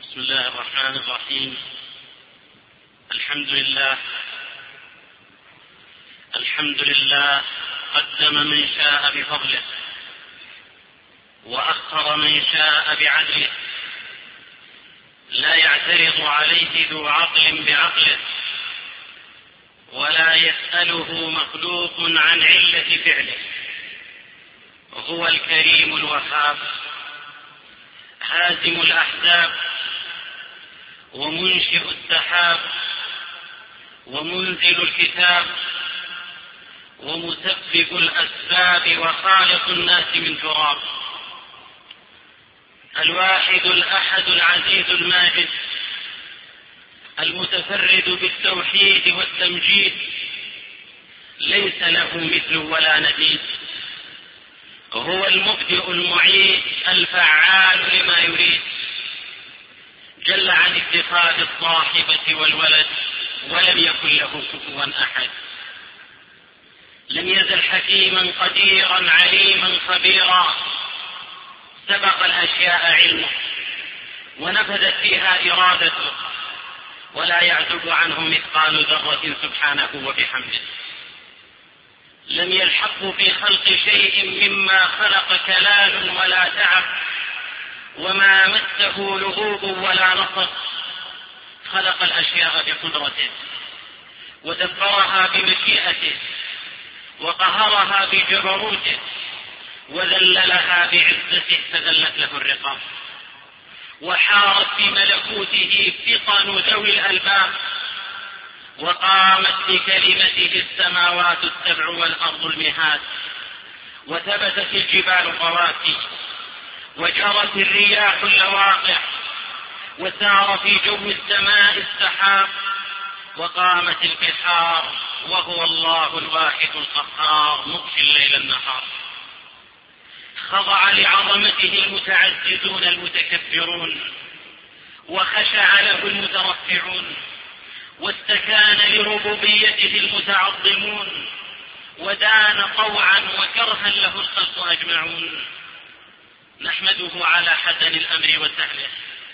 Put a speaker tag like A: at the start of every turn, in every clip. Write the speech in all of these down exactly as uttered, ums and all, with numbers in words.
A: بسم الله الرحمن الرحيم. الحمد لله الحمد لله قدم من شاء بفضله وأخر من شاء بعدله، لا يعترض عليه ذو عقل بعقله، ولا يسأله مخلوق عن علة فعله. هو الكريم الوهاب، هازم الأحزاب، ومنشئ السحاب، ومنزل الكتاب، ومسبب الأسباب، وخالق الناس من تراب. الواحد الأحد العزيز الماجد، المتفرد بالتوحيد والتمجيد، ليس له مثل ولا نديد. هو المبدئ المعيد الفعال لما يريد، جل عن اتخاذ الصاحبة والولد، ولم يكن له كفوا أحد. لم يزل حكيما قديرا عليما خبيرا، سبق الأشياء علمه ونفذت فيها إرادته، ولا يعزب عنه مثقال ذرة سبحانه وبحمده. لم يلحق في خلق شيء مما خلق كلال ولا تعب، وما مسه لغوب ولا نصب. خلق الأشياء بقدرته، ودبرها بمشيئته، وقهرها بجبروته، وذللها بعزته فذلت له الرقاب. وحارت في ملكوته فطن ذوي الألباب، وقامت بكلمته السماوات السبع والأرض المهاد، وثبتت الجبال الرواسي، وجرت الرياح اللواقع، وسار في جو السماء السحاب، وقامت البحار، وهو الله الواحد القهار مغشي الليل النهار. خضع لعظمته المتعززون المتكبرون، وخشع له المترفعون، واستكان لربوبيته المتعظمون، ودان طوعا وكرها له الخلق أجمعون. نحمده على حسن الأمر وسهله،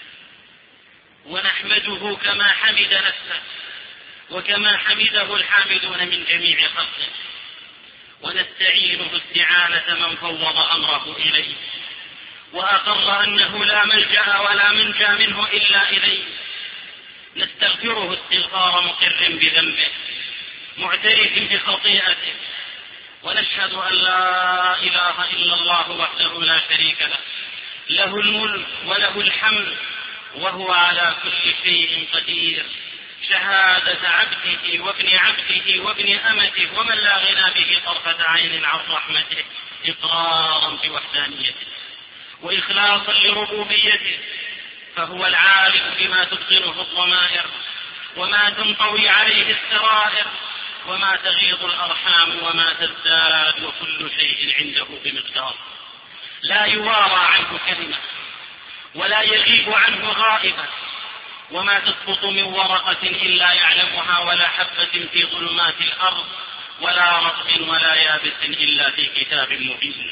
A: ونحمده كما حمد نفسه، وكما حمده الحامدون من جميع خلقه. ونستعينه استعانة من فوض أمره إليه، وأقر أنه لا ملجأ ولا منجى منه إلا إليه. نستغفره استغفار مقر بذنبه معترف بخطيئته، ونشهد أن لا إله إلا الله وحده لا شريك له، له الملك وله الحمد، وهو على كل شيء قدير. شهادة عبده وابن عبده وابن أمته، ومن لا غنى به طرفة عين عن رحمته، إقرارا بوحدانيته وإخلاصا لربوبيته. فهو العالم بما تبطنه الضمائر، وما تنطوي عليه السرائر، وما تغيض الأرحام وما تزداد، وكل شيء عنده بمقدار. لا يوارى عنه كلمة، ولا يغيب عنه غائبة، وما تسقط من ورقة إلا يعلمها، ولا حبة في ظلمات الأرض، ولا رطب ولا يابس إلا في كتاب مبين.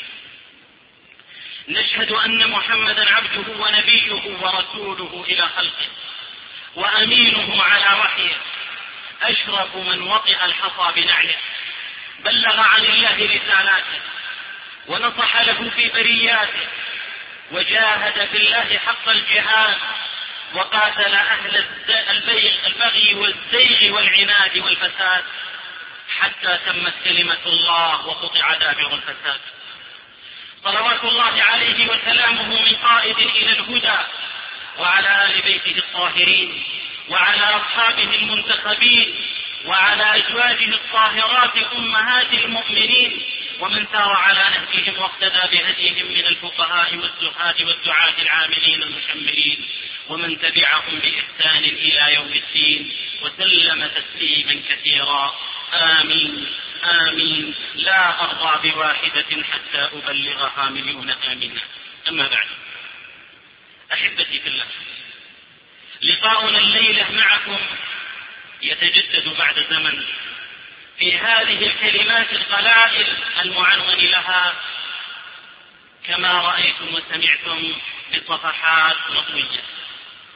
A: نشهد أن محمدا عبده ونبيه ورسوله إلى خلقه، وأمينه على وحيه، أشرف من وطئ الحصى بنعله، بلغ عن الله رسالاته، ونصح له في برياته، وجاهد في الله حق الجهاد، وقاتل أهل البغي والزيغ والعناد والفساد، حتى تمت كلمة الله وقطع دابر الفساد. صلوات الله عليه وسلامه من قائد إلى الهدى، وعلى آل بيته الطاهرين، وعلى أصحابه المنتخبين، وعلى أزواجه الطاهرات أمهات المؤمنين، ومن سار على نهجهم واقتدى بهديهم من الفقهاء والزهاد والدعاة العاملين المشمرين، ومن تبعهم بإحسان إلى يوم الدين، وسلم تسليما كثيرا. آمين آمين. لا أرضى بواحدة حتى أبلغها مليون آمين. أما بعد، أحبتي في الله، لقاؤنا الليلة معكم يتجدد بعد زمن في هذه الكلمات القلائل المعنون لها كما رأيتم وسمعتم بصفحات مطوية.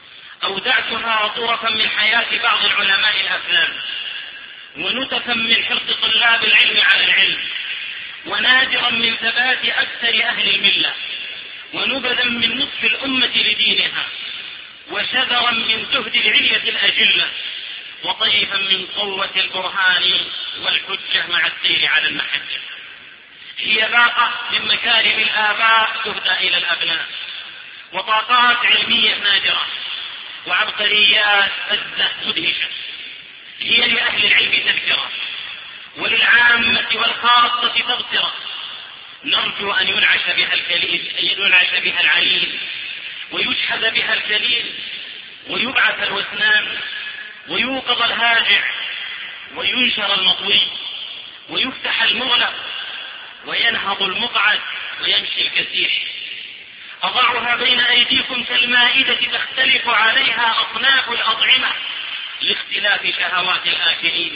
A: أودعتها طرفا من حياة بعض العلماء الأفلام، ونتفا من حرص طلاب العلم على العلم، ونادرا من ثبات أكثر أهل الملة، ونبذا من نصف الأمة لدينها، وشذرا من زهد العلية الأجلة، وطيفا من قوة البرهان والحجة مع السير على المحجة. هي باقة من مكارم الآباء تهدى إلى الأبناء، وطاقات علمية نادرة، وعبقريات فزة مدهشة. هي لأهل العلم تذكرة، وللعامة والخاصة تبصرة. نرجو أن ينعش بها الكليل، ينعش بها العليل، ويشحذ بها الكليل، ويبعث الوثنان، ويوقظ الهاجع، وينشر المطوي، ويفتح المغلق، وينهض المقعد، ويمشي الكسيح. أضعها بين أيديكم كالمائدة تختلف عليها أصناف الأطعمة لاختلاف شهوات الآكلين.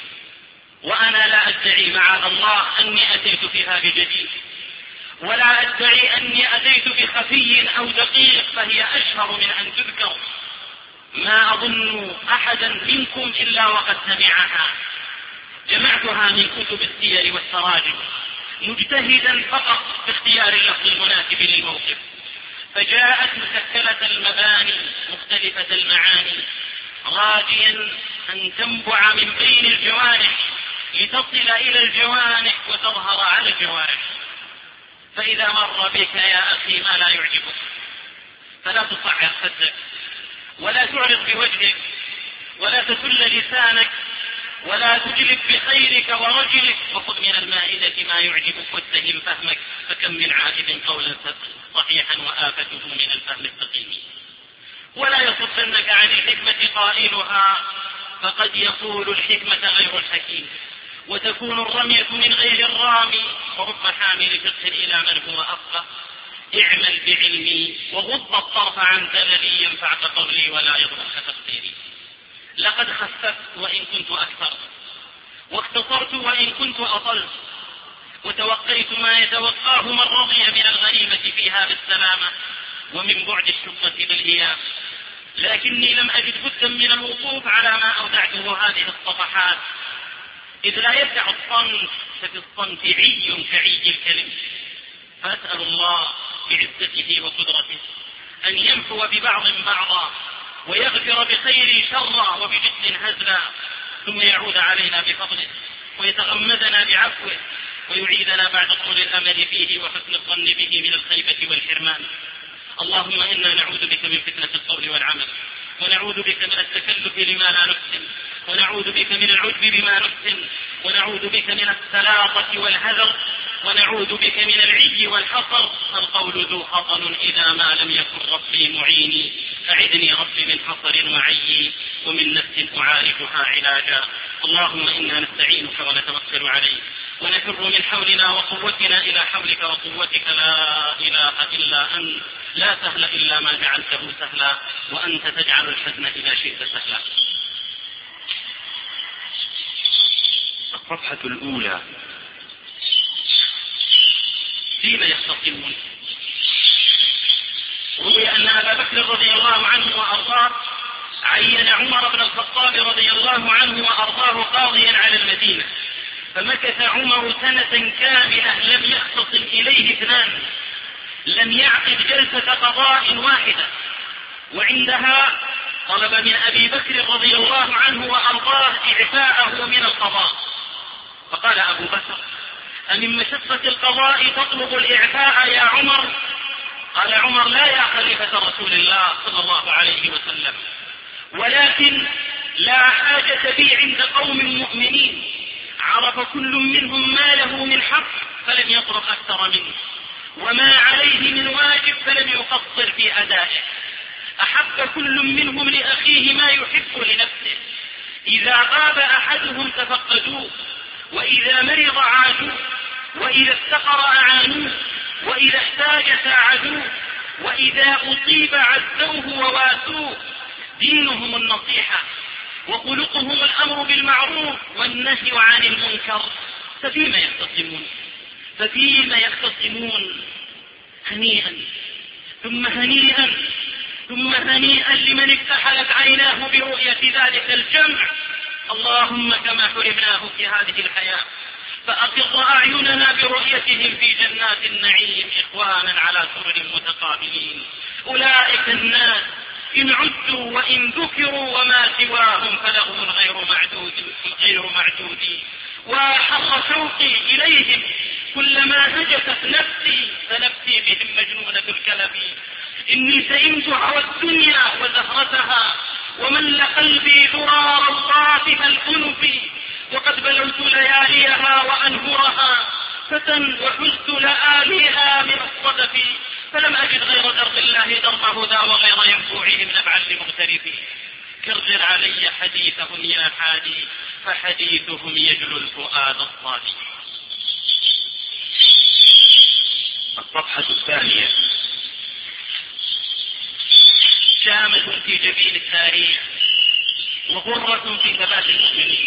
A: وأنا لا أدعي معاذ الله أني أتيت فيها بجديد، ولا أدعي أني أتيت بخفي أو دقيق، فهي أشهر من أن تذكر. ما أظن أحدا منكم إلا وقد سمعها. جمعتها من كتب السير والتراجم مجتهدا فقط باختيار اللفظ المناسب للموقف، فجاءت مسكلة المباني مختلفة المعاني، راجيا أن تنبع من بين الجوانح لتصل إلى الجوانح وتظهر على الجوارح. فإذا مر بك يا أخي ما لا يعجبك فلا تصعر خدك، ولا تعرض بوجهك، ولا تسل لسانك، ولا تجلب بخيرك ورجلك، وخذ من المائدة ما يعجبك واتهم فهمك، فكم من عائد قولا صحيحا وآفته من الفهم السقيم. ولا يصدنك عن الحكمة قائلها، فقد يقول الحكمة غير الحكيم، وتكون الرمية من غير الرامي، ورب حامل فقه إلى من هو أفقه. اعمل بعلمي وغض الطرف عن زللي، ينفعك قولي ولا يضرك تقديري. لقد خففت وإن كنت أكثر، واختصرت وإن كنت أطلت، وتوقيت ما يتوقاه من رضي من الغنيمة فيها بالسلامة، ومن بعد الشقة بالهيام. لكني لم أجد بدا من الوقوف على ما أودعته هذه الصفحات، إذ لا يدع الصمت، ففي الصمت عي كعي الكلم. فأسأل الله بعزته وقدرته أن يمحو ببعض بعضا، ويغفر بخير شرا، وبجد هزلا، ثم يعود علينا بفضله، ويتغمدنا بعفوه، ويعيدنا بعد طول الأمل فيه وحسن الظن به من الخيبة والحرمان. اللهم إنا نعوذ بك من فتنة القول والعمل، ونعوذ بك من التكلف لما لا نحسن، ونعوذ بك من العجب بما نحسن، ونعوذ بك من السلاطة والهذر، ونعوذ بك من العي والحصر. القول ذو خطر إذا ما لم يكن ربي معيني، أعذني ربي من حصر وعي، ومن نفس أعالجها علاجا. اللهم إنا نستعينك ونتوكل عليك، ونفر من حولنا وقوتنا إلى حولك وقوتك، لا إله إلا أنت، لا سهل إلا ما جعلته سهلا، وأنت تجعل الحزن إذا شئت سهلا.
B: الصفحة الأولى.
A: فيما يختصمون. روي أن أبا بكر رضي الله عنه وأرضاه عين عمر بن الخطاب رضي الله عنه وأرضاه قاضيا على المدينة، فمكث عمر سنة كاملة لم يختصم إليه اثنان، لم يعقد جلسة قضاء واحدة، وعندها طلب من أبي بكر رضي الله عنه وأرضاه إعفاءه من القضاء. فقال أبو بكر: أمن مشقة القضاء تطلب الإعفاء يا عمر؟ قال عمر: لا يا خليفة رسول الله صلى الله عليه وسلم، ولكن لا حاجة بي عند قوم مؤمنين عرف كل منهم ما له من حق فلم يطلب أكثر منه، وما عليه من واجب فلم يقصر في أدائه. أحب كل منهم لأخيه ما يحب لنفسه، إذا غاب أحدهم تفقدوه، وإذا مرض عادوه، وإذا افتقر أعانوه، وإذا احتاج ساعدوه، وإذا أصيب عزوه وواسوه. دينهم النصيحة، وخلقهم الأمر بالمعروف والنهي عن المنكر. ففيما يختصمون ففيما يختصمون هنيئا ثم هنيئا ثم هنيئا لمن اكتحلت عيناه برؤية ذلك الجمع. اللهم كما حرمناه في هذه الحياة فأقر أعيننا برؤيتهم في جنات النعيم إخوانا على سرر متقابلين. أولئك الناس إن عدوا وإن ذكروا وما سواهم فلهم غير معدود غير معدود. وحر شوقي إليهم كلما هجست نفسي فنفسي بهم مجنونة الكلب. إني سئمت هوى الدنيا وزهرتها ومل قلبي ضرار القاطف الأنف. وقد بلوت لياليها وأنهرها فتى وحزت لآليها من الصدف. فلم أجد غير درب الله درب هدى وغير ينفوعهم نبعا لمغترفين. كرر علي حديثهم يا حادي فحديثهم يجلو الفؤاد الصادي. الصفحة الثانية. شامة في جبين التاريخ وغرة في ثبات المؤمنين.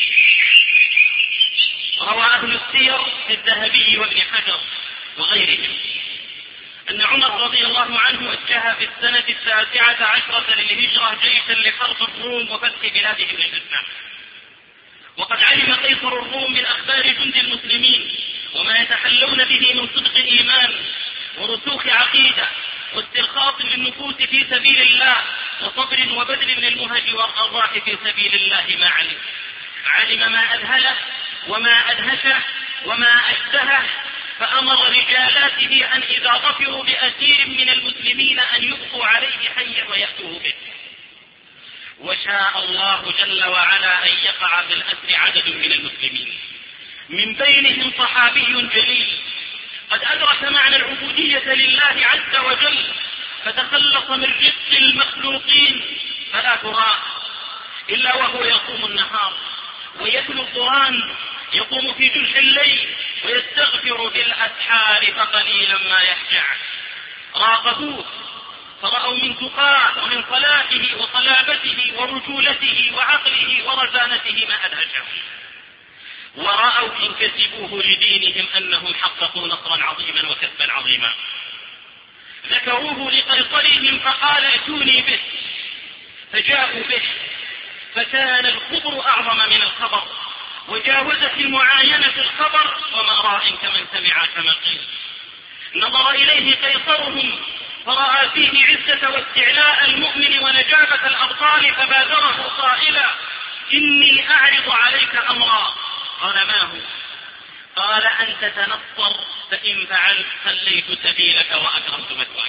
A: روى أهل السير الذهبي وابن حجر وغيرهم أن عمر رضي الله عنه وجه في السنة التاسعة عشرة للهجرة جيشا لحرب الروم وفتح بلادهم للإسلام. وقد علم قيصر الروم من أخبار جند المسلمين وما يتحلون به من صدق إيمان ورسوخ عقيدة واسترخاص للنفوس في سبيل الله وصبر وبذل للمهج والأرواح في سبيل الله ما علم. علم ما أذهله وما أدهشه وما أشتهه فأمر رجالاته أن إذا ظفروا بأسير من المسلمين أن يبقوا عليه حيا ويأتوه به. وشاء الله جل وعلا أن يقع بالأسر عدد من المسلمين من بينهم صحابي جليل قد أدرك معنى العبودية لله عز وجل فتخلص من رزق المخلوقين فلا تراه إلا وهو يقوم النهار ويتلو القرآن يقوم في جنح الليل ويستغفر بالأسحار فقليلا ما يهجع. راقبوه فرأوا من تقاه ومن صلاحه وصلابته ورجولته وعقله ورزانته ما أدهشه. ورأوا إن كسبوه لدينهم أنهم حققوا نصرا عظيما وكسبا عظيما. ذكروه لقيصرهم فقال ائتوني به فجاءوا به فكان الخبر أعظم من الخبر وجاوزت المعاينة الخبر وما راء كمن سمع كما قيل. نظر إليه قيصرهم فرأى فيه عزة واستعلاء المؤمن ونجابة الأبطال فبادره قائلا إني أعرض عليك أمرا. قال ما هو؟ قال أن تتنصر فإن فعلت خليت سبيلك وأكرمت مثواك.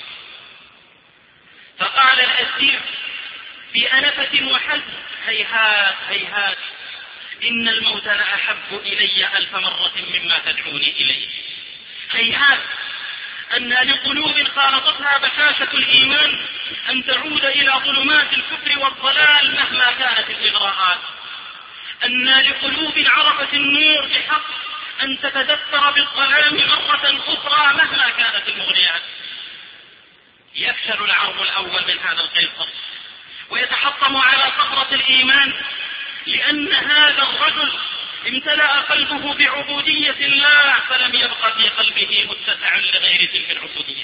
A: فقال الأسير في أنفة وحزن هيهات هيهات إن الموت لأحب إلي ألف مرة مما تدعوني إليه. هيهات أن لقلوب خالطتها بشاشة الإيمان أن تعود إلى ظلمات الكفر والضلال مهما كانت الإغراءات. أن لقلوب عرفت النور بحق أن تتذكر بالظلام مرة أخرى مهما كانت المغريات. يفشل العرض الأول من هذا القيصر ويتحطم على صخرة الإيمان لأن هذا الرجل امتلأ قلبه بعبودية الله فلم يبق في قلبه متسع لغير تلك العبودية.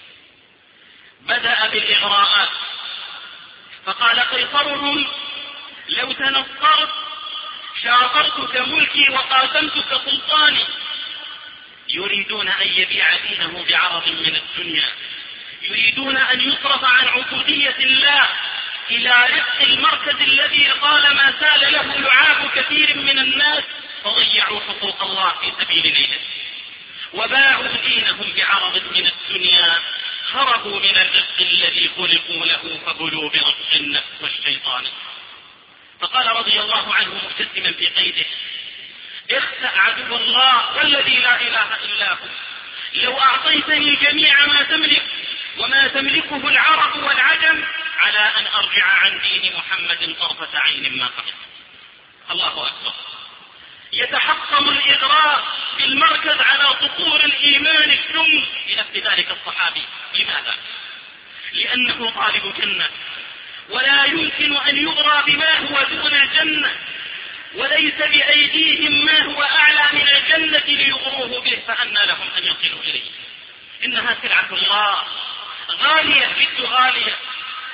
A: بدأ بالإغراءات فقال قيصرهم لو تنصرت شاطرتك ملكي وقاسمتك سلطاني. يريدون أن يبيع دينه بعرض من الدنيا، يريدون أن يصرف عن عبودية الله إلى رزق المركز الذي طالما سال له لعاب كثير من الناس فضيعوا حقوق الله في سبيل دينه وباعوا دينهم بعرض من الدنيا. هربوا من الرزق الذي خلقوا له فبلوا برزق النفس والشيطان. فقال رضي الله عنه مبتسما في قيده اخسأ عدو الله والذي لا إله إلا هو لو أعطيتني جميع ما تملك وما تملكه العرب والعجم على أن أرجع عن دين محمد طرفة عين ما قبل. الله أكبر. يتحطم الإغراء بالمركز على سطور الإيمان السم بنفس ذلك الصحابي. لماذا؟ لأنه طالب جنة ولا يمكن أن يغرى بما هو دون الجنة وليس بأيديهم ما هو أعلى من الجنة ليغروه به فأنى لهم أن يصلوا إليه. إنها سلعة الله غالية جد غالية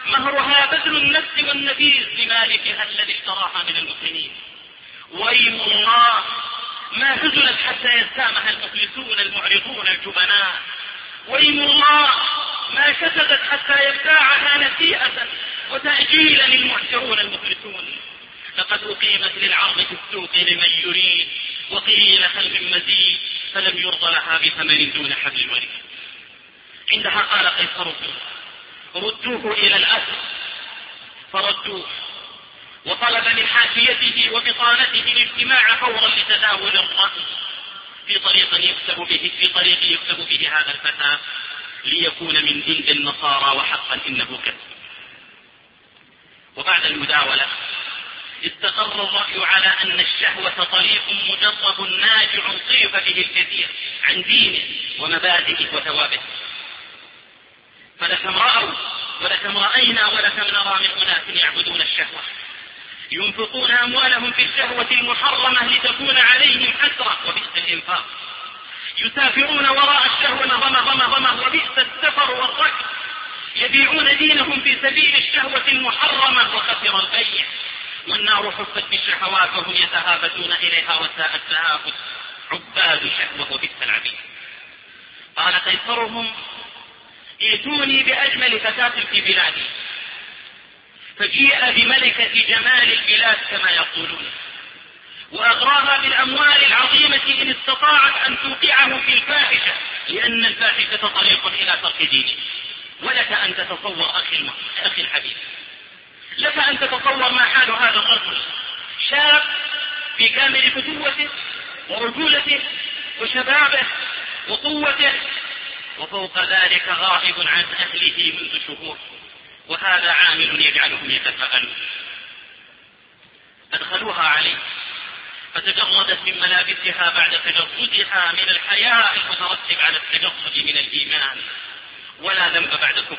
A: مهرها بذل النفس والنفيس لمالكها الذي اشتراها من المسلمين. ويم الله ما هزلت حتى يسامح المفلسون المعرضون الجبناء. ويم الله ما كسبت حتى يبتاعها نسيئة وتأجيلا المعسرون المفلسون. لقد أقيمت للعرض في السوق لمن يريد، وقيل هل من مزيد، فلم يرضى لها بثمن دون حبل الوريد. عندها قال قيصر ردوه إلى الأسر، فردوه، وطلب من حاشيته وبطانته الاجتماع فورا لتداول الرأي في طريق يكتب به في طريق يكتب به هذا الفتى ليكون من جند النصارى، وحقا إنه كذب. وبعد المداولة استقر الرأي على أن الشهوة طريق مجرب ناجع صيف به الكثير عن دينه ومبادئه وثوابه. فلكم رأوا ولكم رأينا ولكم نرى من أناس يعبدون الشهوة ينفقون أموالهم في الشهوة المحرمة لتكون عليهم حسرة وبئس الإنفاق، يسافرون وراء الشهوة رمى رمى رمى وبئس السفر والركب، يبيعون دينهم في سبيل الشهوة المحرمة وخسر البيع. والنار حفت بالشهوات وهم يتهافتون إليها وساء التهافت، عباد شهوة وبئس العبيد. قال قيصرهم ائتوني بأجمل فتاة في بلادي، فجيء بملكة جمال البلاد كما يقولون، وأغراها بالأموال العظيمة إن استطاعت أن توقعه في الفاحشة، لأن الفاحشة طريق إلى ترك دينه. ولك أن تتصور أخي أخي الحبيب، لك أن تتصور ما حال هذا الرجل، شاب في كامل فتوته ورجولته وشبابه وقوته، وفوق ذلك غائب عن أهله منذ شهور، وهذا عامل يجعلهم يتساءلون. أدخلوها عليه فتجردت من ملابسها بعد تجردها من الحياء المترتب على التجرد من الإيمان، ولا ذنب بعد كفر.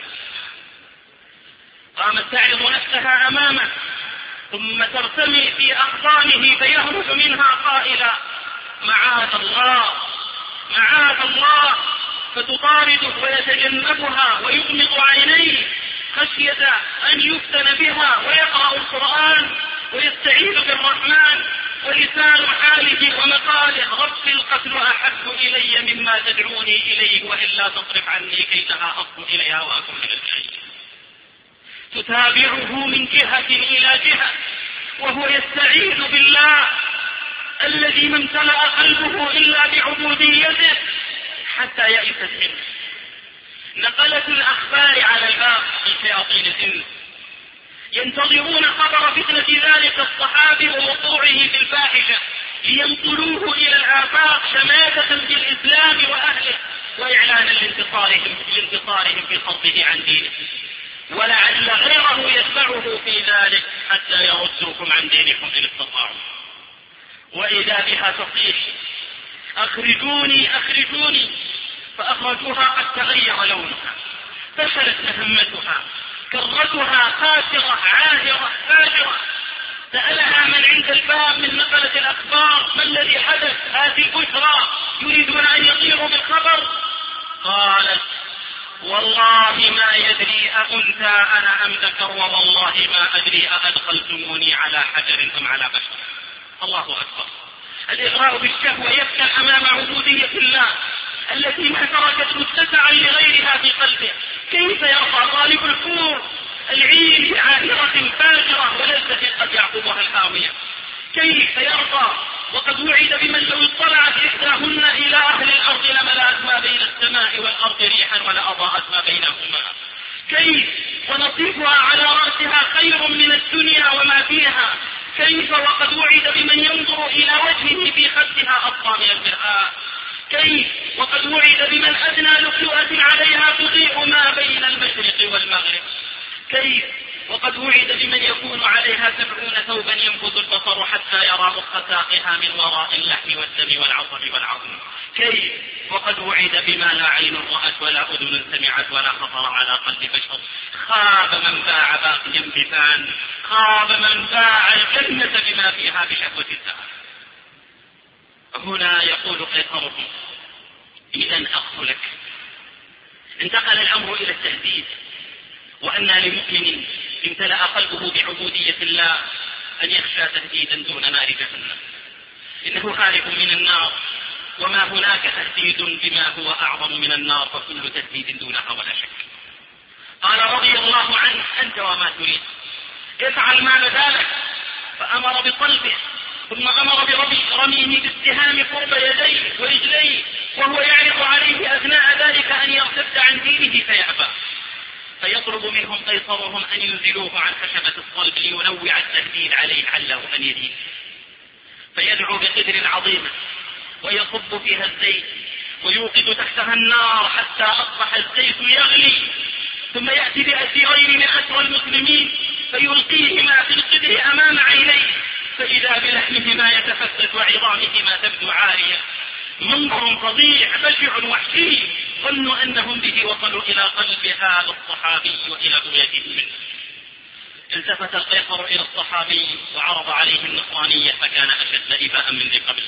A: قامت تعرض نفسها أمامه، ثم ترتمي في أحضانه فيهرب منها قائلا معاذ الله معاذ الله، فتطارده ويتجنبها ويغمض عينيه خشية أن يفتن بها، ويقرأ القرآن ويستعيذ بالرحمن، ولسان حاله ومقاله رب القتل أحب إلي مما تدعوني إليه، وإلا تصرف عني كيدها أصب إليها وأكون من الجاهلين. تتابعه من جهة إلى جهة وهو يستعيذ بالله الذي ما امتلأ قلبه إلا بعبوديته حتى يئست منه. نقلت الأخبار على الباب من شياطين الإنس ينتظرون خبر فتنة ذلك الصحابي ووقوعه في الفاحشة لينقلوه إلى الآفاق شماتة بالإسلام وأهله وإعلانا لانتصارهم لانتصارهم في صده عن دينه، ولعل غيره يتبعه في ذلك حتى يردوكم عن دينكم إن استطاعوا. وإذا بها تصيح أخرجوني أخرجوني، فأخرجوها قد تغير لونها، فشلت مهمتها، كرتها خاسرة عاهرة فاجرة. سألها من عند الباب من نقلة الأخبار ما الذي حدث، هذه بشرى يريدون أن يطيروا بالخبر. قالت والله ما يدري أأنثى أنا أم ذكر، والله ما أدري أأدخلتموني على حجر أم على بشر. الله أكبر. الإغراء بالشهوة يفتح أمام عبودية الله التي ما تركت متسعا لغيرها في قلبه. كيف يرضى طالب الحور العين عاهرة فاجرة ولذة قد يعقبها الهاوية؟ كيف يرضى وقد وعد بمن لو اطلعت إحداهن إلى أهل الأرض لملأت ما بين السماء والأرض ريحا ولأضاءت ما بينهما؟ كيف ونصيبها على رأسها خير من الدنيا وما فيها؟ كيف وقد وعد بمن ينظر إلى وجهه في خدها أطفى من المرآة؟ كيف وقد وعد بمن أدنى لؤلؤة عليها تضيء ما بين المشرق والمغرب؟ كيف وقد وعد بمن يكون عليها سبعون ثوبا ينفذ البصر حتى يرى مخ ساقها من وراء اللحم والدم والعصب والعظم؟ كيف وقد وعد بما لا عين رأت ولا أذن سمعت ولا خطر على قلب بشر؟ خاب من باع باقيا بفان، خاب من باع الجنة بما فيها بشهوة الزهر. هنا يقول قيصرهم إذا أقتلك. انتقل الأمر إلى التهديد وأن لمؤمن امتلأ قلبه بعبودية الله أن يخشى تهديدا دون نار جهنم، إنه خارج من النار، وما هناك تهديد بما هو أعظم من النار، فكل تهديد دونها ولا شك. قال رضي الله عنه: أنت وما تريد، افعل ما بدالك. فأمر بقلبه، ثم أمر برميه بالسهام قرب يديه ورجليه، وهو يعرض عليه أثناء ذلك أن يرتد عن دينه فيأبى، فيطلب منهم قيصرهم أن ينزلوه عن خشبة الصلب لينوع التهديد عليه عله أن يدين، فيدعو بقدر عظيمة ويصب فيها الزيت ويوقد تحتها النار حتى أصبح الزيت يغلي، ثم يأتي بأسيرين من أسرى المسلمين فيلقيهما في القدر أمام عينيه، فإذا بلحمهما يتفتت وعظامهما تبدو عارية. منظر فظيع بشع وحشي، ظنوا أنهم به وصلوا إلى قلب هذا الصحابي وإلى بغيته منه. التفت القيصر إلى الصحابي وعرض عليه النصرانية، فكان أشد إباء من ذي قبل،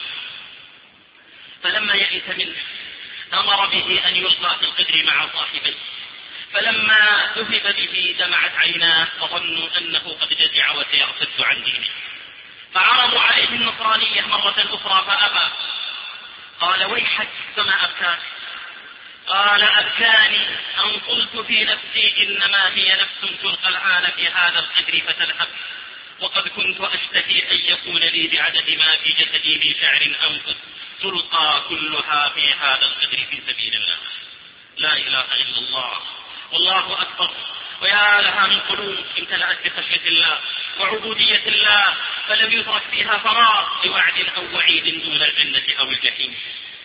A: فلما يئس منه أمر به أن يلقى في القدر مع صاحبيه، فلما ذهب به دمعت عيناه فظنوا أنه قد جزع وسيرتد عن دينه، فعرضوا عليه النصرانية مرة أخرى فأبى. قال: ويحك، فما أبكاك؟ قال: أبكاني أن قلت في نفسي إنما هي نفس تلقى الآن في هذا القدر فتذهب، وقد كنت أشتهي أن يكون لي بعدد ما في جسدي من شعر أنفس تلقى كلها في هذا القدر في سبيل الله. لا إله إلا الله، والله أكبر. ويا لها من قلوب امتلأت بخشية الله وعبودية الله، فلم يترك فيها فراغ لوعد أو وعيد دون الجنة أو الجحيم.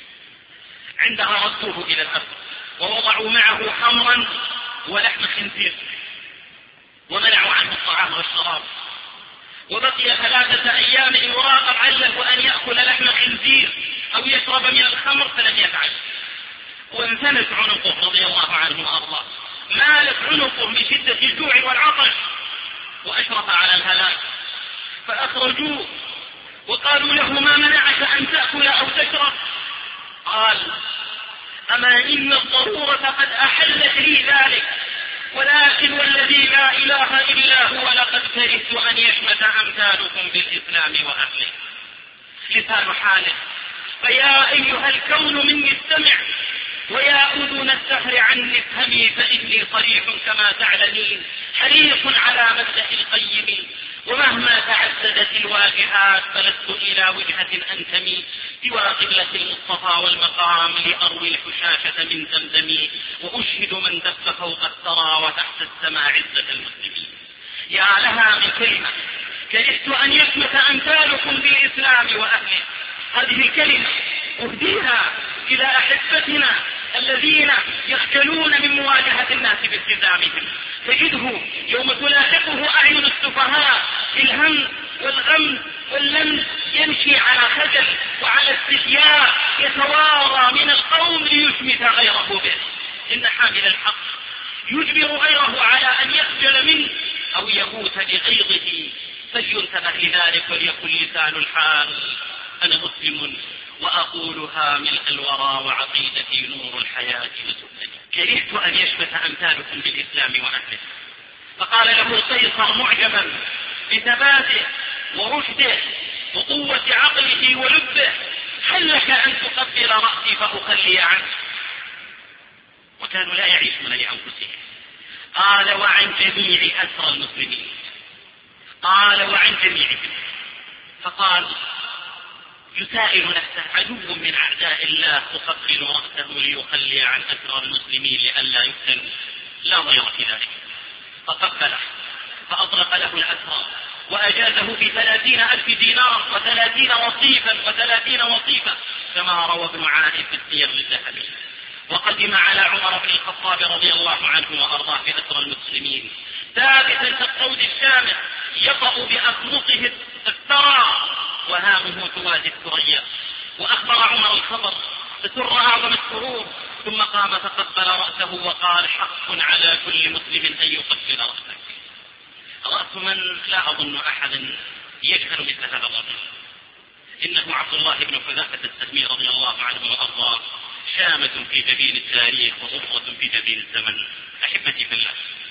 A: عندها ردوه إلى الأرض ووضعوا معه حمرا ولحم خنزير، ومنعوا عنه الطعام والشراب، وبقي ثلاثة أيام يراقب عله أن يأكل لحم خنزير أو يشرب من الخمر، فلم يفعل، وانثنت عنقه رضي الله عنه وأرضاه، مالت عنقه من شدة الجوع والعطش، وأشرف على الهلاك. فأخرجوه وقالوا له: ما منعك أن تأكل أو تشرب؟ قال: أما إن الضرورة قد أحلت لي ذلك، ولكن والذي لا إله إلا هو لقد كرهت أن يشمت أمثالكم بالإسلام وأهله. لسان حاله: فيا أيها الكون مني استمع، ويا أذن السحر عني افهمي، فإني صريح كما تعلمين، حريص على مبدأ القيم، ومهما تعددت الواجهات فلست إلى وجهة أنتمي سوى قبلة المصطفى والمقام، لأروي الحشاشة من زمزمي، وأشهد من دف فوق الثرى وتحت السماء عزة المسلمين. يا لها من كلمة كرهت أن يشمت أمثالكم بالإسلام وأهله. هذه الكلمة أهديها إلى أحبتنا الذين يخجلون من مواجهة الناس بالتزامهم، تجده يوم تلاحقه أعين السفهاء في الهم والغم واللمس يمشي على خجل وعلى استحياء، يتوارى من القوم ليشمت غيره به. إن حامل الحق يجبر غيره على أن يخجل منه أو يموت بغيظه، فلينتبه لذلك وليكن لسان الحال: أنا مسلم وأقولها ملء الورى وعقيدتي نور الحياة وسبلي. كرهت أن يشمت أمثالكم بالإسلام وأهله. فقال له القيصر معجبا بثباته ورشده وقوة عقله ولبه: هل لك أن تقبل رأسي فأخلي عنه؟ وكانوا لا يعيشون لأنفسهم. قال: وعن جميع أسرى المسلمين. قال: وعن جميعهم. فقال يسائل نفسه: عدو من أعداء الله أقبل رأسه ليخلي عن أسرى المسلمين لئلا يفتنوا؟ لا ضير في ذلك. فقبله فأطلق له الأسرى وأجازه بثلاثين ألف دينار وثلاثين وصيفا وثلاثين وصيفا، كما روى ابن عائد في السير للذهبي. وقدم على عمر بن الخطاب رضي الله عنه وأرضاه في أسرى المسلمين ثابتا كالصوت الشامخ يطأ بأخمصه الثرى وهامه توازي الثريا. وأخبر عمر الخبر فسر أعظم السرور، ثم قام فقبل رأسه وقال: حق على كل مسلم أن يقبل رأسه. رأس من لا أظن أحدا يجهل مثل هذا الرجل، إنه عبد الله بن حذافة السهمي رضي الله عنه وأرضاه، شامة في جبين التاريخ وصفرة في جبين الزمن. أحبتي في الله،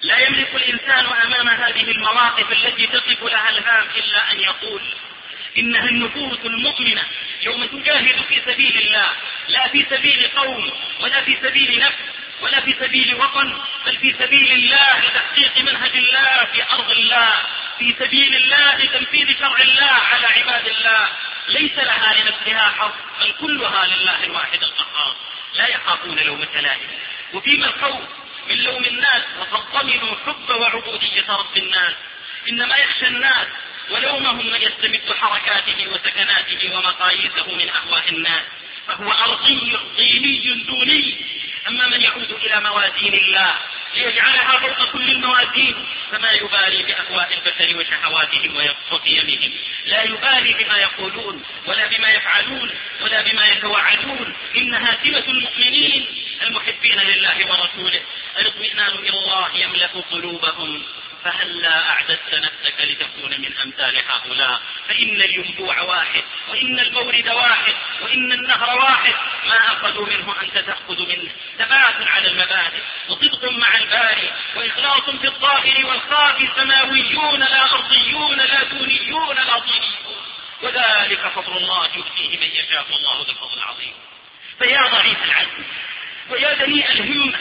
A: لا يملك الإنسان أمام هذه المواقف التي تصف لها الهام إلا أن يقول إنها النفوس المؤمنة يوم تجاهد في سبيل الله، لا في سبيل قوم ولا في سبيل نفس ولا في سبيل وطن، بل في سبيل الله لتحقيق منهج الله في أرض الله، في سبيل الله لتنفيذ شرع الله على عباد الله، ليس لها لنفسها حظ بل كلها لله الواحد القهار، لا يخافون لومة لائم. وفيما الخوف من لوم الناس وقد ضمنوا حب وعبودية رب الناس، إنما يخشى الناس ولومهم من يستمد حركاته وسكناته ومقاييسه من أهواء الناس، فهو أرضي ديني دوني. أما من يعود إلى موازين الله ليجعلها فوق كل الموازين فما يبالي بأهواء البشر وشهواتهم وقيمهم، لا يبالي بما يقولون ولا بما يفعلون ولا بما يتوعدون. إنها سمة المؤمنين المحبين لله ورسوله، الاطمئنان إلى الله يملأ قلوبهم. فهلا أعددت نفسك لتكون من أمثال هؤلاء، فإن الينبوع واحد وإن المورد واحد وإن النهر واحد، ما أخذوا منه أنت تأخذ منه. ثبات على المبادئ وصدق مع الباري وإخلاص في الظاهر والخافي، سماويون لا أرضيون لا دونيون لا طينيون، وذلك فضل الله يؤتيه من يشاء والله ذو الفضل العظيم. فيا ضعيف العزم ويا دنيء الهمة،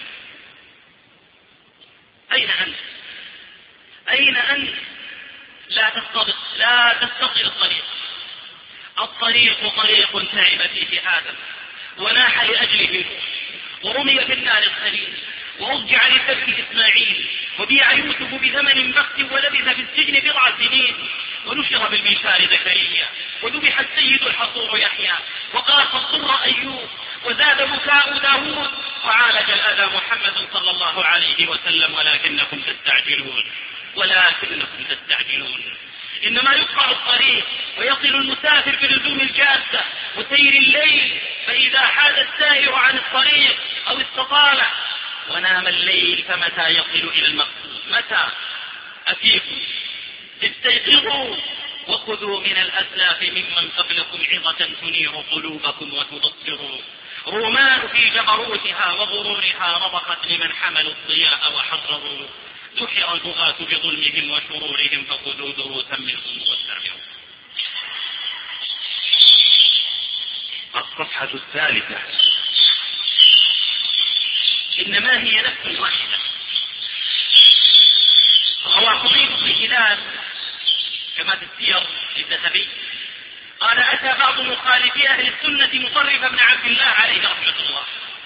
A: أين أنت؟ أين أنت؟ لا تستطيع لا تستطيع الطريق. الطريق طريق تعب فيه آدم وناح لأجله ورمي في النار الخليل وأضجع لسبك إسماعيل وبيع يوسف بثمن بخس ولبث في السجن بضع سنين ونشر بالمنشار زكريا وذبح السيد الحصور يحيى وقاس الضر أيوب وزاد بكاء داود وعالج الأذى محمد صلى الله عليه وسلم، ولكنكم تستعجلون ولكنكم تستعجلون. إنما يقطع الطريق ويصل المسافر بلزوم الجادة وسير الليل، فإذا حاد السائر عن الطريق أو استطال ونام الليل فمتى يصل إلى المقصود؟ متى؟ أفيقوا استيقظوا وخذوا من الأسلاف ممن قبلكم عظة تنير قلوبكم وتبصروا. رومان في جبروتها وغرورها رضخت لمن حملوا الضياء وحرروا. سحر البغاة بظلمهم وشرورهم فخذوا دروسا منهم واستعمروا.
B: الصفحة الثالثة.
A: إنما هي نفس واحدة. روى خطيب بن هلال كما في السير الذهبي قال: أتى بعض مخالفي أهل السنة مطرف بن عبد الله عليه رحمة الله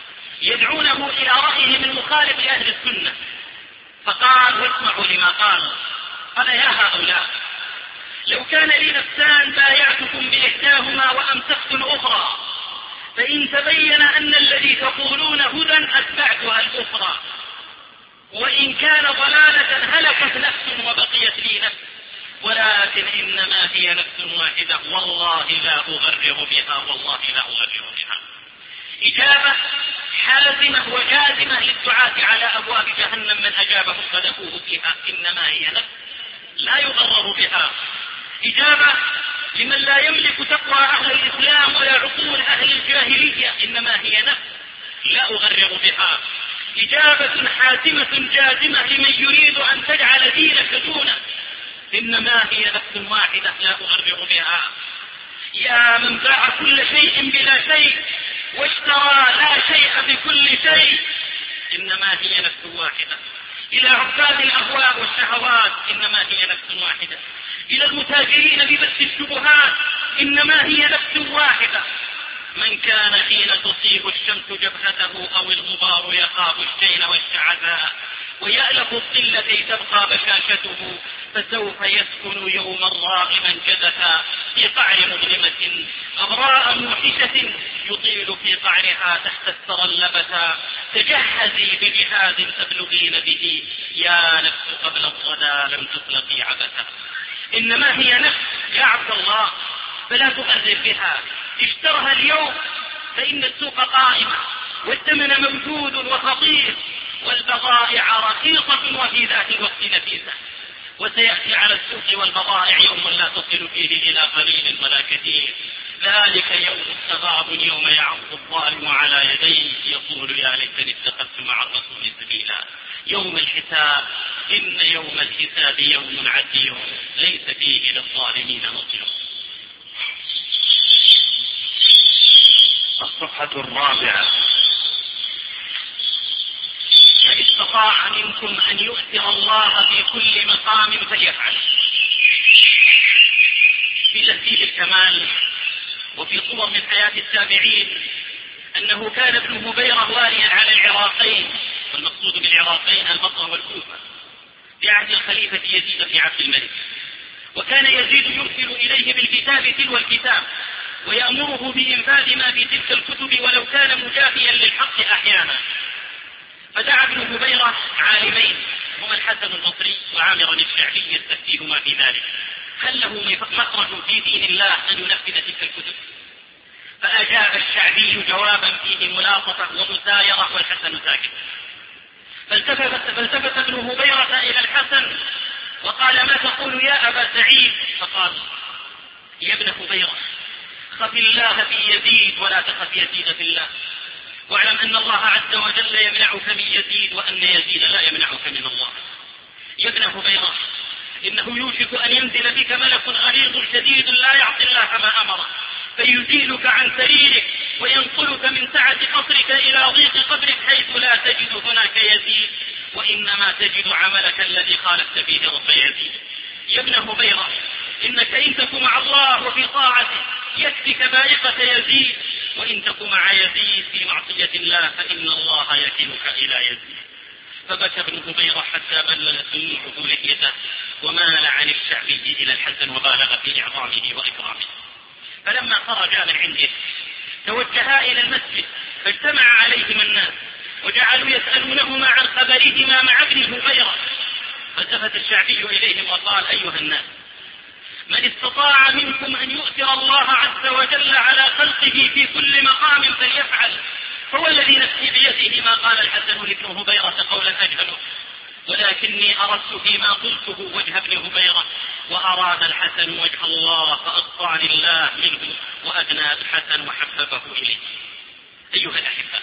A: يدعونه إلى رأيه من مخالف أهل السنة، فقال: واسمعوا لما قال. قال: يا هؤلاء، لو كان لي نفسان بايعتكم بإحداهما وأمسكت الأخرى، فإن تبين أن الذي تقولون هدى أتبعتها الأخرى، وإن كان ضلالة هلكت نفس وبقيت لي نفس، ولكن إنما هي نفس واحدة والله لا أغرر بها والله لا أغرر بها. إجابة حازمة وجازمة للدعاة على أبواب جهنم من أجابه صدقوه فيها. إنما هي نفس لا يغرر بها. إجابة لمن لا يملك تقوى أهل الإسلام ولا عقول أهل الجاهلية. إنما هي نفس لا أغرر بها. إجابة حاسمة جازمة لمن يريد أن تجعل دينك دونه. إنما هي نفس واحدة لا أغرر بها. يا من باع كل شيء بلا شيء واشترى لا شيء بكل شيء، إنما هي نفس واحدة. إلى عباد الأهواء والشهوات، إنما هي نفس واحدة. إلى المتاجرين ببث الشبهات، إنما هي نفس واحدة. من كان حين تصيب الشمس جبهته أو الغبار يخاف الشين والشعثاء ويألف الظل كي تبقى بشاشته، فسوف يسكن يوما راغما جدثا في قعر مظلمة أبراء موحشة يطيل في قعرها تحت الثرى اللبثا. تجهزي بجهاز تبلغين به يا نفس قبل الغدا لم تطلقي عبثا. إنما هي نفس يا عبد الله، فلا تغرر بها. اشترها اليوم فإن السوق قائمة والثمن موجود وخطير والبضائع رخيصة وفي ذات الوقت نفيسة، وسيأتي على السوق والبضائع يوم لا تصل فيه إلى قليل ولا كثير. ذلك يوم التغاب يوم يعض الظالم على يديه يقول يا ليتني اتخذت مع الرسول سبيلا. يوم الحساب، إن يوم الحساب يوم عسير ليس فيه للظالمين نصير.
B: الصفحة الرابعة:
A: من استطاع منكم أن يؤثر الله في كل مقام فليفعل. في تهذيب الكمال وفي صور من حياة التابعين أنه كان ابن هبيرة واليا على العراقين، والمقصود بالعراقين البصرة والكوفة، في عهد الخليفة يزيد في عبد الملك، وكان يزيد يرسل إليه بالكتاب تلو الكتاب ويأمره بإنفاذ ما في تلك الكتب ولو كان مجافيا للحق أحيانا. فدعا ابن هبيرة عالمين هما الحسن البصري وعامر الشعبي يستفتيهما في ذلك، هل له مخرج في دين الله أن ينفذ تلك الكتب؟ فأجاب الشعبي جوابا فيه ملاطفة ومسايرة والحسن ساكت. فالتفت, فالتفت ابن هبيرة إلى الحسن وقال: ما تقول يا أبا سعيد؟ فقال: يا ابن هبيرة، خف الله في يزيد ولا تخف يزيد في الله، واعلم أن الله عز وجل يمنعك من يزيد وأن يزيد لا يمنعك من الله. يا ابن هبيرة، إنه يوشك أن ينزل بك ملك غليظ شديد لا يعصي الله ما أمره، فيزيلك عن سريرك وينقلك من سعة قصرك إلى ضيق قبرك حيث لا تجد هناك يزيد، وإنما تجد عملك الذي خالفت فيه رب يزيد. يا ابن هبيرة، إنك إن تك مع الله وفي طاعته يكفيك بائقة يزيد، وإن تك مع يزيد في معصية الله فإن الله يكلك إلى يزيد. فبكى ابن هبيرة حتى بللت دموعه لحيته ومال عن الشعبي إلى الحسن وبالغ في إعظامه وإكرامه. فلما خرجا من عنده توجها إلى المسجد فاجتمع عليهما الناس وجعلوا يسألونهما عن خبرهما مع ابن هبيرة. فالتفت الشعبي إليهم وقال: أيها الناس، من استطاع منكم أن يؤثر الله عز وجل على خلقه في كل مقام فليفعل، هو الذي نفسي بيده ما قال الحسن لابن هبيرة قولا أجهله، ولكني أردت فيما قلته وجه ابن هبيرة، وأراد الحسن وجه الله فأقطعني الله منه وأدنى الحسن وحببه إليه. أيها الأحبة،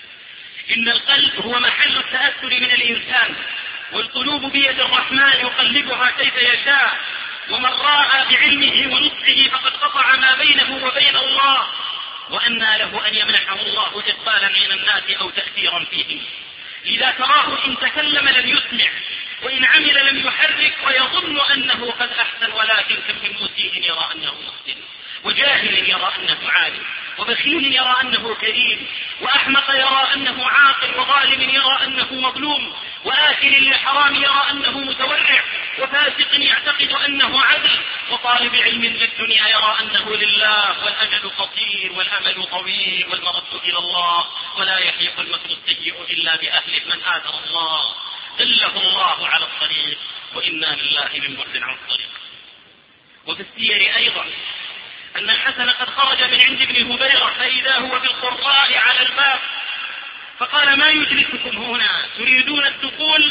A: إن القلب هو محل التأثر من الإنسان، والقلوب بيد الرحمن يقلبها كيف يشاء، ومن راى بعلمه ونصحه فقد قطع ما بينه وبين الله، وأنى له أن يمنحه الله إقبالا من الناس أو تأثيرا فيهم. إذا تراه إن تكلم لم يسمع، وإن عمل لم يحرك، ويظن أنه قد أحسن، ولكن كم من مسيء يرى أنه محسن، وجاهل يرى أنه عالم، وبخيل يرى أنه كريم، وأحمق يرى أنه عاقل، وظالم يرى أنه مظلوم، وآكل للحرام يرى أنه متورع، وفاسق يعتقد أنه عدل، وطالب علم للدنيا يرى أنه لله، والأجل قصير والأمل طويل والمرد إلى الله، ولا يحيق المكر السيء إلا بأهله. من آثر الله دله الله على الطريق، وإنا لله من بعد عن الطريق. وفي السير أيضا أن الحسن قد خرج من عند ابن هبيرة فإذا هو بالقراء على الباب، فقال: ما يجلسكم هنا؟ تريدون الدخول؟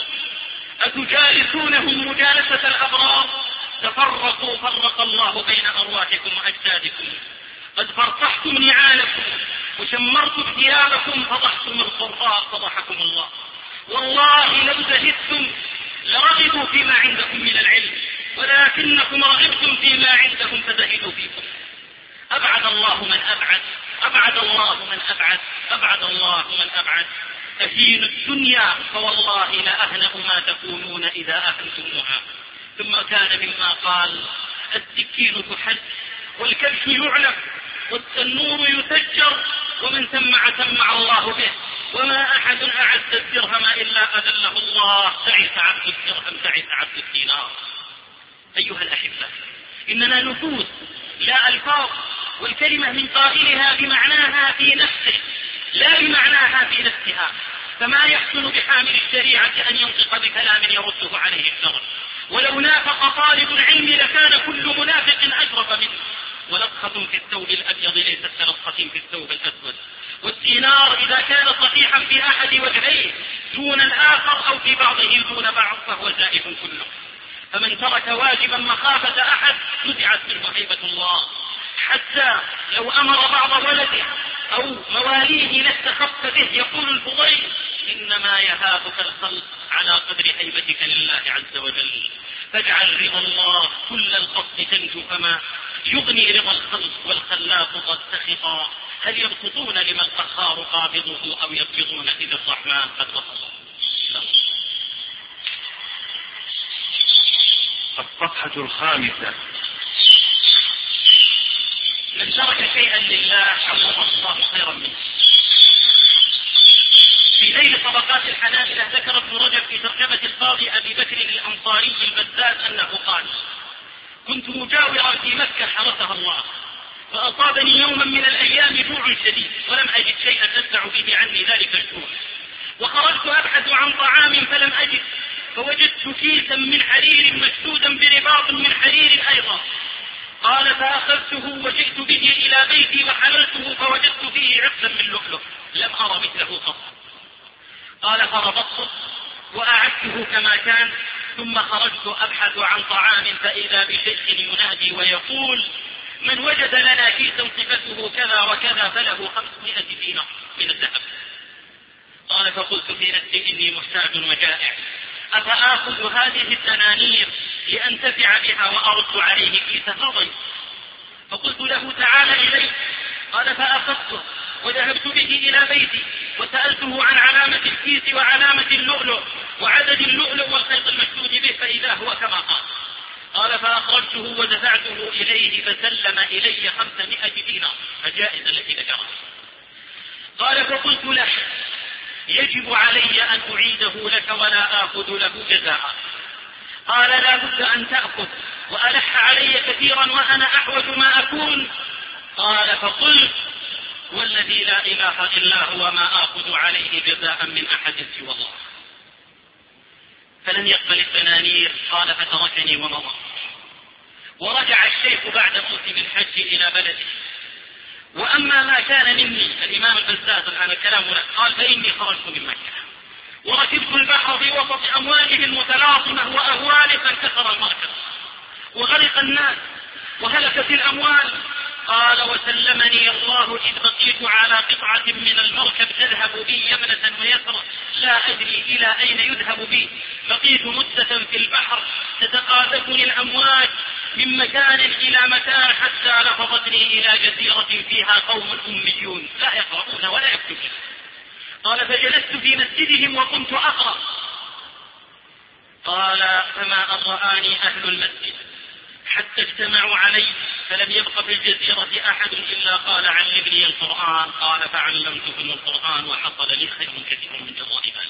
A: أتجالسونهم مجالسة الأبرار؟ تفرقوا فرق الله بين أرواحكم وأجسادكم، قد فرطحتم نعالكم وشمرتم ثيابكم، فضحتم القراء فضحكم الله. والله لو زهدتم لرغبوا فيما عندكم من العلم، ولكنكم رغبتم فيما عندهم فزهدوا فيكم. أبعد الله من أبعد، أبعد الله من أبعد، أبعد الله من أبعد. أهين الدنيا فوالله لأهنأ ما تكونون إذا أهنتموها. ثم كان مما قال: السكين تحد والكبش يعلف والتنور يسجر، ومن سمع سمع الله به، وما أحد أعز الدرهم إلا أذله الله. تعس عبد الدرهم، تعس عبد الدينار. أيها الأحبة، إننا نفوس لا ألفاظ، والكلمة من قائلها بمعناها في نفسه لا بمعناها في نفسها، فما يحسن بحامل الشريعة أن ينطق بكلام يرده عليه الشرع. ولو نافق طالب العلم لكان كل منافق أشرف منه. ولطخة في الثوب الأبيض ليست كلطخة في الثوب الأسود. والدينار إذا كان صحيحا في أحد وجهيه دون الآخر أو في بعضه دون بعض فهو زائف كله. فمن ترك واجبا مخافة أحد نزعت منه هيبة الله، حتى لو أمر بعض ولده أو مواليه لاستخف به. يقول الفضيل: إنما يهابك الخلق على قدر هيبتك لله عز وجل، فاجعل رضا الله كل القصد تنجو، فما يغني رضا الخلق والخلاق قد سخطا. هل يبسطون لما القهار قابضه أو يقبضون إذا الرحمن قد وصل؟
B: الصفحة الخامسة.
A: من ترك شيئا لله عوض الله خيرا منه. في ليل طبقات الحنابلة ذكر ابن رجب في ترجمة القاضي أبي بكر الأنصاري البزاز أنه قال: كنت مجاورا في مكة حرسها الله، فأصابني يوما من الأيام جوع شديد، ولم أجد شيئا أدفع به عني ذلك الجوع، وخرجت أبحث عن طعام فلم أجد، فوجدت كيسا من حرير مشدودا برباط من حرير أيضا. قال: فأخذته وجئت به إلى بيتي وحملته فوجدت فيه عقدا من لؤلؤ لم أرى مثله قط. قال: فربطته وأعدته كما كان، ثم خرجت أبحث عن طعام فإذا بشيخ ينادي ويقول: من وجد لنا كيسا صفته كذا وكذا فله خمسمائة دينار من الذهب. قال: فقلت في نفسي إني محتاج وجائع، أفآخذ هذه الدنانير لأنتفع بها وأرد عليه كيس فضي؟ فقلت له: تعال إلي. قال: فأخذته وذهبت به إلى بيتي وسألته عن علامة الكيس وعلامة اللؤلؤ وعدد اللؤلؤ والخيط المشدود به، فإذا هو كما قال. قال: فأخرجته ودفعته إليه فسلم إلي خمسمائة دينار الجائزة التي ذكرها. قال: فقلت له: يجب علي أن أعيده لك ولا آخذ له جزاء. قال: لا بد أن تأخذ، وألح علي كثيرا وأنا أحوج ما أكون. قال: فقلت: والذي لا إله إلا هو ما آخذ عليه جزاء من أحد سوى الله. فلم يقبل الدنانير. قال: فتركني ومضى. ورجع الشيخ بعد موسم الحج إلى بلده. وأما ما كان مني، الإمام البزاز الآن الكلام له، قال: فإني خرجت من مكة وركبت البحر في وسط أمواله المتلاطمة وأهواله، فانكسر المركب وغرق الناس وهلكت الأموال. قال: وسلمني الله إذ بقيت على قطعة من المركب تذهب بي يمنة ويسرا، لا أدري إلى أين يذهب بي. بقيت مدة في البحر تتقاذفني الأمواج من مكان إلى مكان، حتى لفظتني إلى جزيرة فيها قوم أميون لا يقرؤون ولا يكتبون. قال: فجلست في مسجدهم وقمت أقرأ. قال: فما أن رآني أهل المسجد حتى اجتمعوا علي، فلم يبق في الجزيرة أحد إلا قال: علمني القرآن. قال: فعلمتهم القرآن وحصل لي خير كثير من جراء ذلك.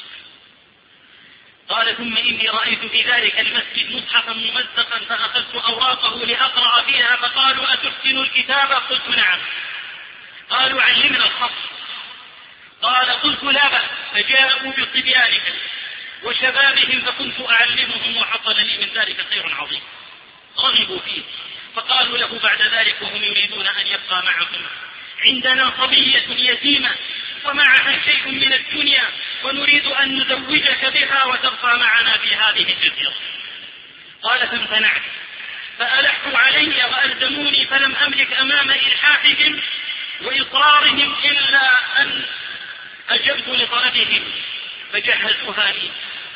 A: قال: ثم إني رأيت في ذلك المسجد مصحفا ممزقا فأخذت أوراقه لأقرأ فيها، فقالوا: أتحسن الكتاب؟ قلت: نعم. قالوا: علمنا الخط. قال: قلت: لا بأس. فجاءوا بصبيانهم وشبابهم فكنت أعلمهم، وحصل لي من ذلك خير عظيم. رغبوا فيه، فقالوا له بعد ذلك وهم يريدون أن يبقى معهم: عندنا صبية يتيمة ومعها شيء من الدنيا ونريد أن نزوجك بها وتبقى معنا في هذه الجزيرة. قال: فامتنعت، فألحوا علي وألزموني، فلم أملك أمام إلحاحهم وإصرارهم إلا أن أجبت لطلبهم، فجهزوها لي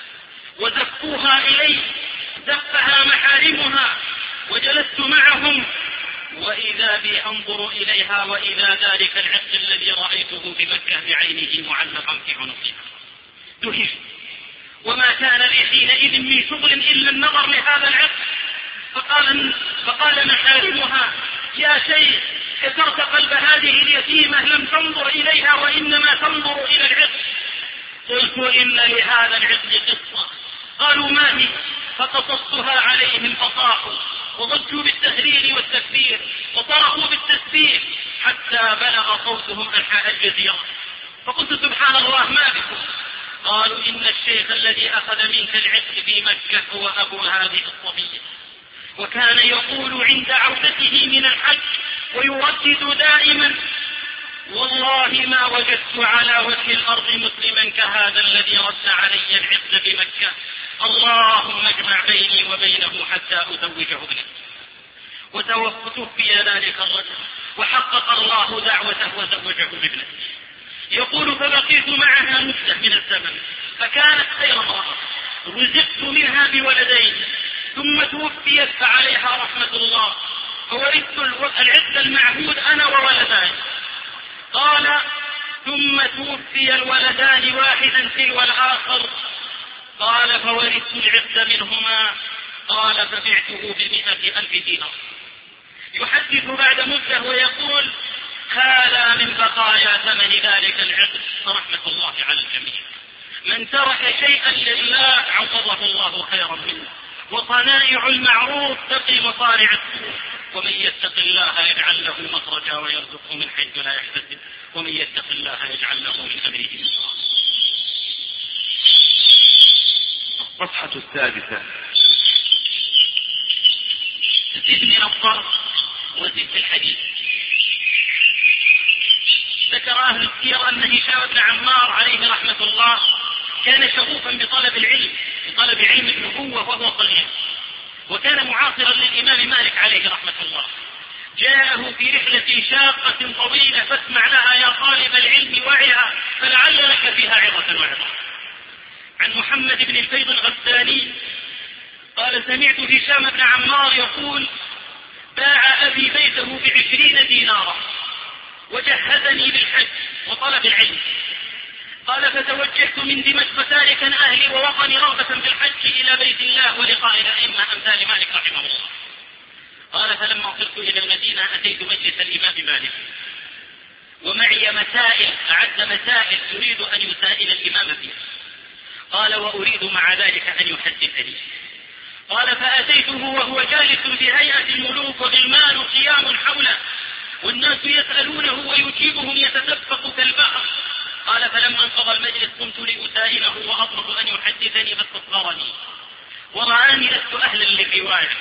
A: وزفوها إلي زفها محارمها، وجلست معهم وإذا بي أنظر إليها وإذا ذلك العقد الذي رأيته بمكة بعينه معلقا في عنقها. دهشت، وما كان لي حينئذ من شغل إلا النظر لهذا العقد. فقال, فقال محارمها: يا شيخ، كسرت قلب هذه اليتيمة، لم تنظر إليها وإنما تنظر إلى العقد. قلت: إن لهذا العقد قصة. قالوا: ما هي؟ فقصصتها عليهم فطاحوا وضجوا بالتهليل والتكبير وطرقوا بالتسبيح حتى بلغ صوتهم أنحاء الجزيرة. فقلت: سبحان الله، ما بكم؟ قالوا: إن الشيخ الذي أخذ منك العقد في مكة هو أبو هذه الصبية، وكان يقول عند عودته من الحج ويردد دائما: والله ما وجدت على وجه الأرض مسلما كهذا الذي رد علي العقد بمكة، اللهم اجمع بيني وبينه حتى أزوجه ابنه. وتوفي ذلك الرجل وحقق الله دعوته وزوجه ابنه. يقول فبقيت معها مدة من الزمن فكانت خير امرأة، رزقت منها بولدين ثم توفيت فعليها رحمة الله، فورثت العقد المعهود أنا وولدان. قال ثم توفي الولدان واحدا تلو الآخر. قال فورثت العقد منهما. قال فبعته بمئة ألف دينار. يحدث بعد مدة ويقول هذا من بقايا ثمن ذلك العقد، فرحمة الله على الجميع. من ترك شيئا لله عوضه الله خيرا منه، وصنائع المعروف تقي مصارع السوء، ومن يتق الله يجعل له مخرجا ويرزقه من حيث لا يحتسب، ومن يتق الله يجعل له من أمره يسرا.
B: الصفحة السادسة.
A: زد من الضرب وزد في الحديث. ذكر أهل السير أن هشام بن عمار عليه رحمة الله كان شغوفا بطلب العلم، بطلب علم النبوة وهو صغير، وكان معاصرا للإمام مالك عليه رحمة الله. جاءه في رحلة شاقة طويلة فاسمع لها يا طالب العلم وعها فلعل لك فيها عظة وعظة. عن محمد بن الفيض الغساني قال سمعت هشام بن عمار يقول باع أبي بيته بعشرين دينارا وجهزني للحج وطلب العلم. قال فتوجهت من دمشق سالكا أهلي ووطني رغبة بالحج إلى بيت الله ولقاء الأئمة أمثال مالك رحمه الله. قال فلما وصلت إلى المدينة أتيت مجلس الإمام مالك ومعي مسائل، أعد مسائل يريد أن يسائل الإمام فيها. قال وأريد مع ذلك أن يحدثني. قال فأتيته وهو جالس بهيئة الملوك وغلمان قيام حوله والناس يسألونه ويجيبهم يتدفق كالبحر. قال فلما انقضى المجلس قمت لأسائله وأطلب أن يحدثني فاستصغرني ورآني لست أهلا للرواية،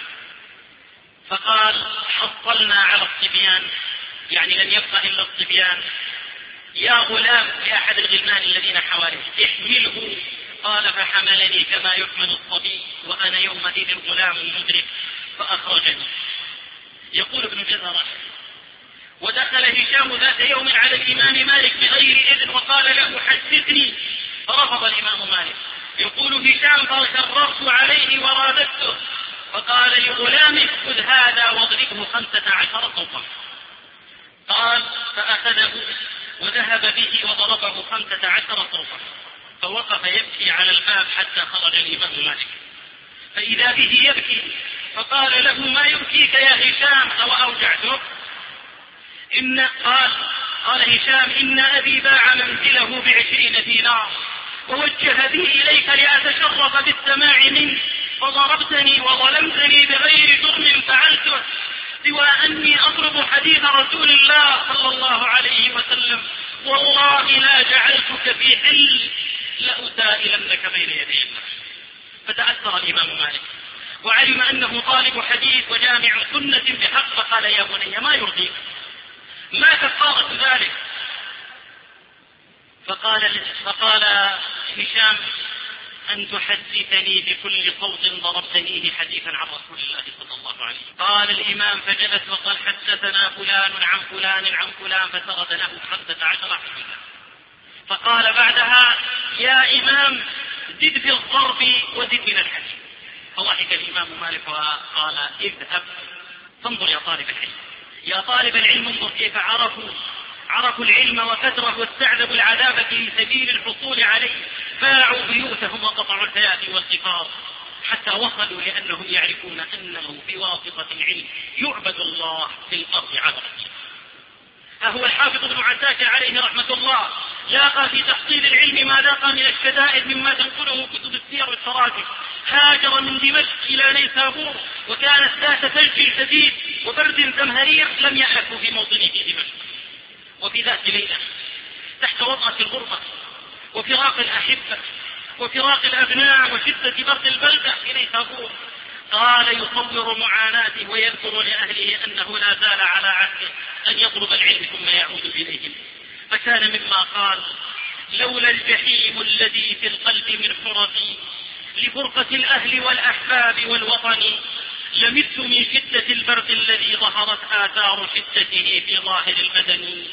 A: فقال حصلنا على الصبيان، يعني لم يبقى إلا الصبيان، يا غلام لأحد الغلمان الذين حواليه احمله. قال فحملني كما يحمل الصبي وأنا يومئذ غلام مدرك فأخرجني. يقول ابن جزرة ودخل هشام ذات يوم على الإمام مالك بغير إذن وقال له حدثني فرفض الإمام مالك. يقول هشام فشرفت عليه ورادته فقال لغلامه خذ هذا واضربه خمسة عشر صوتا. قال فأخذه وذهب به وضربه خمسة عشر صوتا، فوقف يبكي على الباب حتى خرج الإمام مالك فإذا به يبكي فقال له ما يبكيك يا هشام أو أوجعتك؟ إن قال قال هشام إن أبي باع منزله بعشرين دينار ووجه به إليك لأتشرف بالسماع منه فضربتني وظلمتني بغير جرم فعلته سوى أني أطلب حديث رسول الله صلى الله عليه وسلم والله لا جعلتك في حل لأسائلنك بين يدي الله. فتأثر الإمام مالك وعلم أنه طالب حديث وجامع سنة بحق فقال يا بني ما يرضيك ما كفارة ذلك؟ فقال, فقال هشام أن تحدثني بكل صوت ضربتنيه حديثا عن رسول الله صلى الله عليه وسلم. قال الإمام فجلس وقال حدثنا فلان عن فلان عن فلان فسرد له خمسة عشر حديثا. فقال بعدها يا إمام زد في الضرب وزد من الحديث. فضحك الإمام مالك وقال اذهب فانظر يا طالب العلم، يا طالب العلم انظر كيف عرفوا عرفوا العلم وكثره واستعذبوا العذاب في سبيل الحصول عليه، باعوا بيوتهم وقطعوا الحياة والصفار حتى وصلوا لأنهم يعرفون أنه بواسطة العلم يعبد الله في الأرض عبدا. هو الحافظ ابن عساكر عليه رحمة الله لاقى في تحصيل العلم ما لاقى من الشدائد مما تنقله كتب السير والتراجم. هاجر من دمشق إلى نيسابور وكانت ذات ثلج شديد وبرد زمهرير لم يألف في موطنه في دمشق، وفي ذات ليلة تحت وطأة الغربة وفراق الأحبة وفراق الأبناء وشدة برد البلدة في نيسابور قال يصور معاناته ويذكر لأهله أنه لا زال على عهده أن يطلب العلم ثم يعود إليهم. فكان مما قال لولا الجحيم الذي في القلب من حرقي لفرقة الأهل والأحباب والوطن لمت من شدة البرد الذي ظهرت آثار شدته في ظاهر البدن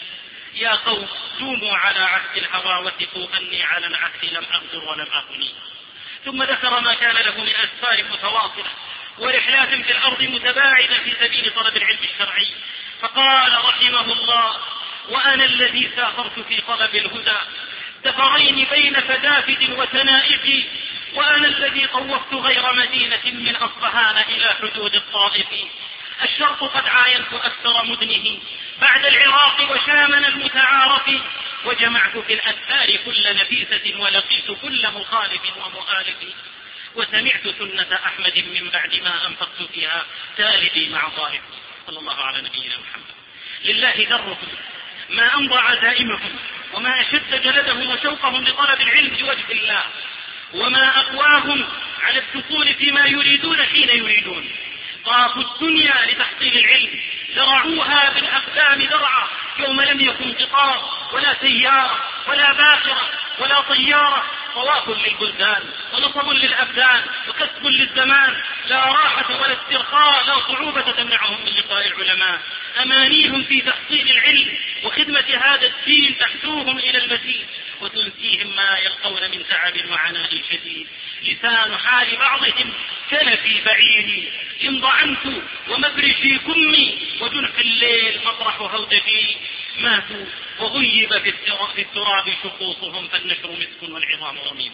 A: يا قوم دوموا على عهد الهوى وثقوا أني على العهد لم أغدر ولم أغني. ثم ذكر ما كان له من أسفار متواصلة ورحلات في الأرض متباعدة في سبيل طلب العلم الشرعي، فقال رحمه الله: وأنا الذي سافرت في طلب الهدى سفرين بين فدافد وتنائب، وأنا الذي طوفت غير مدينة من أصبهان إلى حدود الطائف. الشرق قد عاينت أكثر مدنه بعد العراق وشامنا المتعارف، وجمعت في الأسفار كل نفيسة ولقيت كل مخالف ومؤالف، وسمعت سنة أحمد من بعد ما أنفقت فيها تالدي مع ضارب. صلى الله على نبينا محمد. لله درهم ما أمضى عزائمهم وما أشد جلدهم وشوقهم لطلب العلم بوجه الله، وما أقواهم على الدخول فيما يريدون حين يريدون. طافوا الدنيا لتحصيل العلم، زرعوها بالأقدام زرعا يوم لم يكن قطار ولا سيارة ولا باخرة ولا طيارة، طواف للبلدان ونصب للأبدان وكسب للزمان، لا راحة ولا استرخاء، لا صعوبة تمنعهم من لقاء العلماء. أمانيهم في تحصيل العلم وخدمة هذا الدين تحثوهم إلى المزيد وتنسيهم ما يلقون من تعب وعناء شديد. لسان حال بعضهم كنفي بعيري إن ضعنت ومبرشي كمي، وجنح الليل مطرح هودجي، ماتوا وغيب في التراب شقوصهم، فالنشر مسك والعظام رميم.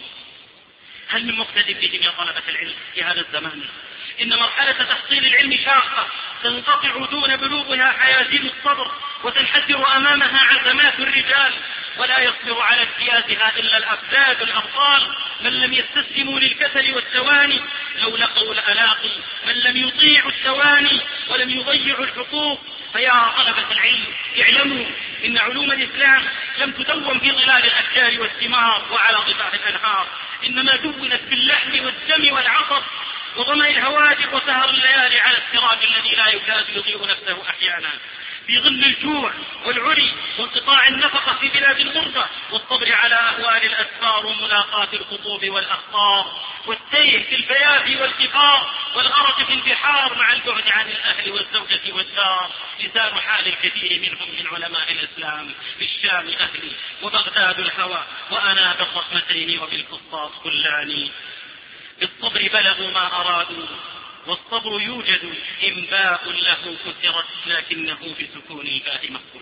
A: هل من مقتدر بهم يا طلبة العلم في هذا الزمان؟ إن مرحلة تحصيل العلم شاقة تنقطع دون بلوغها حيازين الصبر، وتنحدر أمامها عزمات الرجال، ولا يصبر على اجتيازها إلا الأفداد الأبطال من لم يستسلموا للكسل والتواني. لو لقوا الألاقي من لم يطيعوا التواني ولم يضيعوا الحقوق. فيا طلبة العلم اعلموا إن علوم الإسلام لم تدون في ظلال الأشجار والثمار وعلى ضفاف الأنهار، إنما دونت باللحم والدم والعصب وظمأ الهواجر وسهر الليالي على السراج الذي لا يكاد يضيء نفسه أحيانا، في ظل الجوع والعري وانقطاع النفقة في بلاد الغربة، والصبر على أهوال الأسفار وملاقاة الخطوب والأخطار، والتيه في البيافي والقفار، والغرق في البحار مع البعد عن الأهل والزوجة والدار. لسان حال الكثير منهم من علماء الإسلام: بالشام أهلي وبغداد الهوى وأنا بالرحمتين وبالفسطاط كلاني. بالصبر بلغوا ما أرادوا والصبر يوجد إن باء له كثرت، لكنه بسكون الباء مفقود.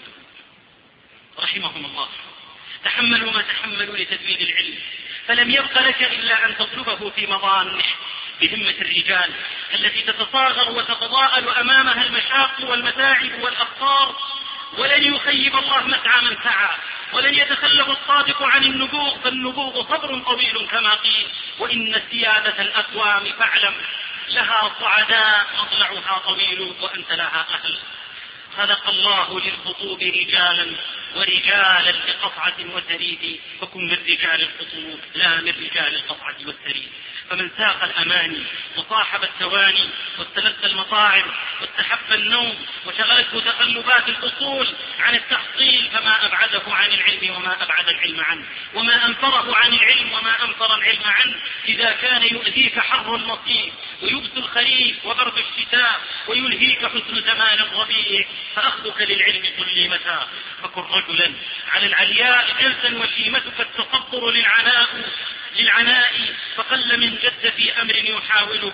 A: رحمهم الله تحملوا ما تحملوا لتدوين العلم، فلم يبق لك إلا أن تطلبه في مظانه بهمة الرجال التي تتصاغر وتتضاءل أمامها المشاق والمتاعب والأخطار. ولن يخيب الله مسعى من سعى، ولن يتخلف الصادق عن النبوغ، فالنبوغ صبر طويل كما قيل. وإن سيادة الأكوام فاعلم لها صعداء مطلعها طويل وأنت لها أهل. خلق الله للخطوب رجالا ورجالا لقطعة وسريد، فكن من رجال الخطوب لا من رجال القطعة والسريد. فمن ساق الأماني وصاحب التواني واستلذ المطاعم واستحب النوم وشغلته تقلبات الأصول عن التحصيل، فما أبعده عن العلم وما أبعد العلم عنه، وما أنفره عن العلم وما أنفر العلم عنه. إذا كان يؤذيك حر المصيف ويبس الخريف وبرد الشتاء ويلهيك حسن زمان الربيع، فأخذك للعلم قل لي متى. فكن رجلا على العلياء جلسا وشيمتك التصبر للعناء للعناء فقل من جد في أمر يحاوله،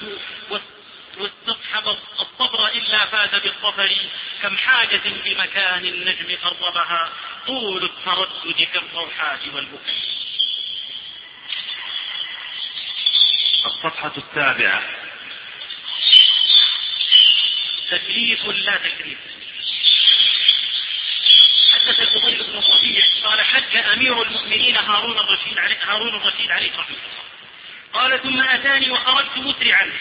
A: واستصحب الصبر إلا فاز بالظفر. كم حاجة بمكان النجم قربها طول التردد في الروحات والبكاء.
B: الصفحة السابعة.
A: تكليف لا تكليف. حدث الفضيل بن ربيع قال: حج أمير المؤمنين هارون الرشيد عليه هارون الرشيد عليه رحمه الله. قال: ثم أتاني وخرجت مسرعا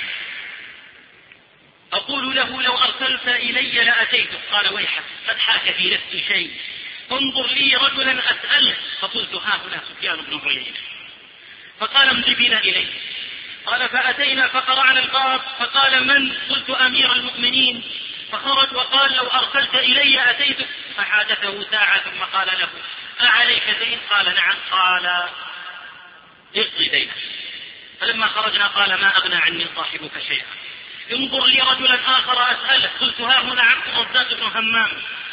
A: أقول له: لو أرسلت إلي لأتيته. قال: ويحك قد حاك في نفسي شيء، انظر لي رجلا أسأله. فقلت: ها هنا سفيان بن عيينة. فقال: امضي بنا إليه. قال: فأتينا فقرعنا الباب فقال: من؟ قلت: أمير المؤمنين. فخرج وقال: لو أرسلت إلي أتيتك. فحادثه ساعة ثم قال له: أعليك دين؟ قال: نعم. قال: اقضي دينك. فلما خرجنا قال: ما أغنى عني صاحبك شيئا، انظر لي رجلا آخر أسأله. قلت: ها هنا عبد الرزاق بن همام.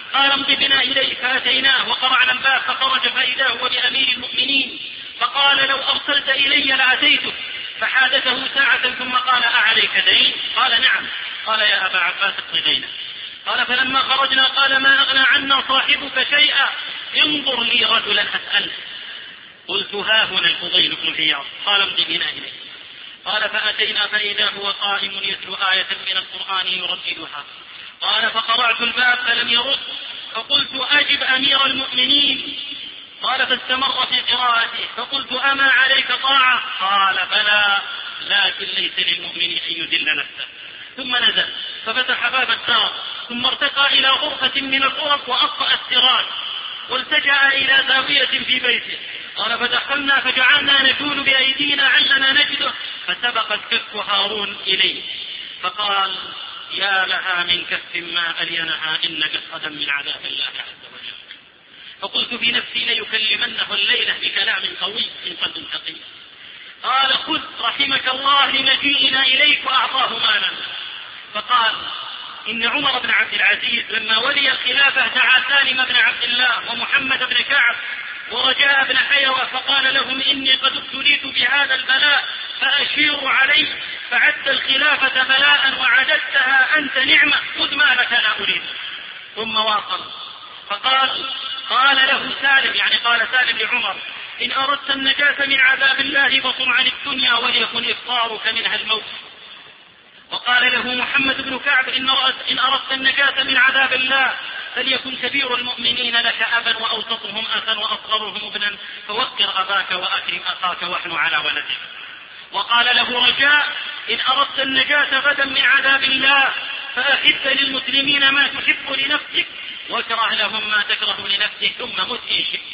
A: قال امض بنا إليه، فأتيناه وقرعنا الباب فخرج فإذا هو بأمير المؤمنين، فقال لو أرسلت إلي لأتيتك، فحادثه ساعة ثم قال أعليك دين؟ قال نعم. قال يا أبا عباس اقض دينه. قال فلما خرجنا قال ما أغنى عنا صاحبك شيئا، انظر لي رجلا أسأله. قلت ها هنا الفضيل بن عياض. قال امض بنا إليه. قال فأتينا فإذا هو قائم يتلو آية من القرآن يرددها. قال فقرعت الباب فلم يرد، فقلت أجب أمير المؤمنين. قال فاستمر في قراءته، فقلت أما عليك طاعة؟ قال بلى، لكن ليس للمؤمن أن يذل نفسه. ثم نزل ففتح باب الدار، ثم ارتقى إلى غرفة من الغرف وأطفأ السراج، والتجأ إلى زاوية في بيته. قال فدخلنا فجعلنا نجول بأيدينا علنا نجده، فسبقت كف هارون إليه فقال يا لها من كف ما ألينها إنك قدم من عذاب الله عز وجل. فقلت في نفسي ليكلمنه الليلة بكلام قوي من قلب ثقيل. قال خذ رحمك الله لمجيئنا إليك، وأعطاه مالا. فقال إن عمر بن عبد العزيز لما ولي الخلافة دعا سالم بن عبد الله ومحمد بن كعب ورجاء بن حيوة فقال لهم إني قد ابتليت بهذا البلاء فأشيروا علي، فعدت الخلافة بلاء وعددتها أنت نعمة، خذ مالك لا أريد. ثم واصل فقال قال له سالم، يعني قال سالم لعمر إن أردت النجاة من عذاب الله فصم عن الدنيا وليكن إفطارك منها الموت. وقال له محمد بن كعب إن أردت النجاة من عذاب الله فليكن كبير المؤمنين لك أبا وأوسطهم أخا وأصغرهم ابنا، فوقر أباك وأكرم أخاك واحن على ولدك. وقال له رجاء إن أردت النجاة غدا من عذاب الله فأحب للمسلمين ما تحب لنفسك واكره لهم ما تكره لنفسك ثم مت إن شئت.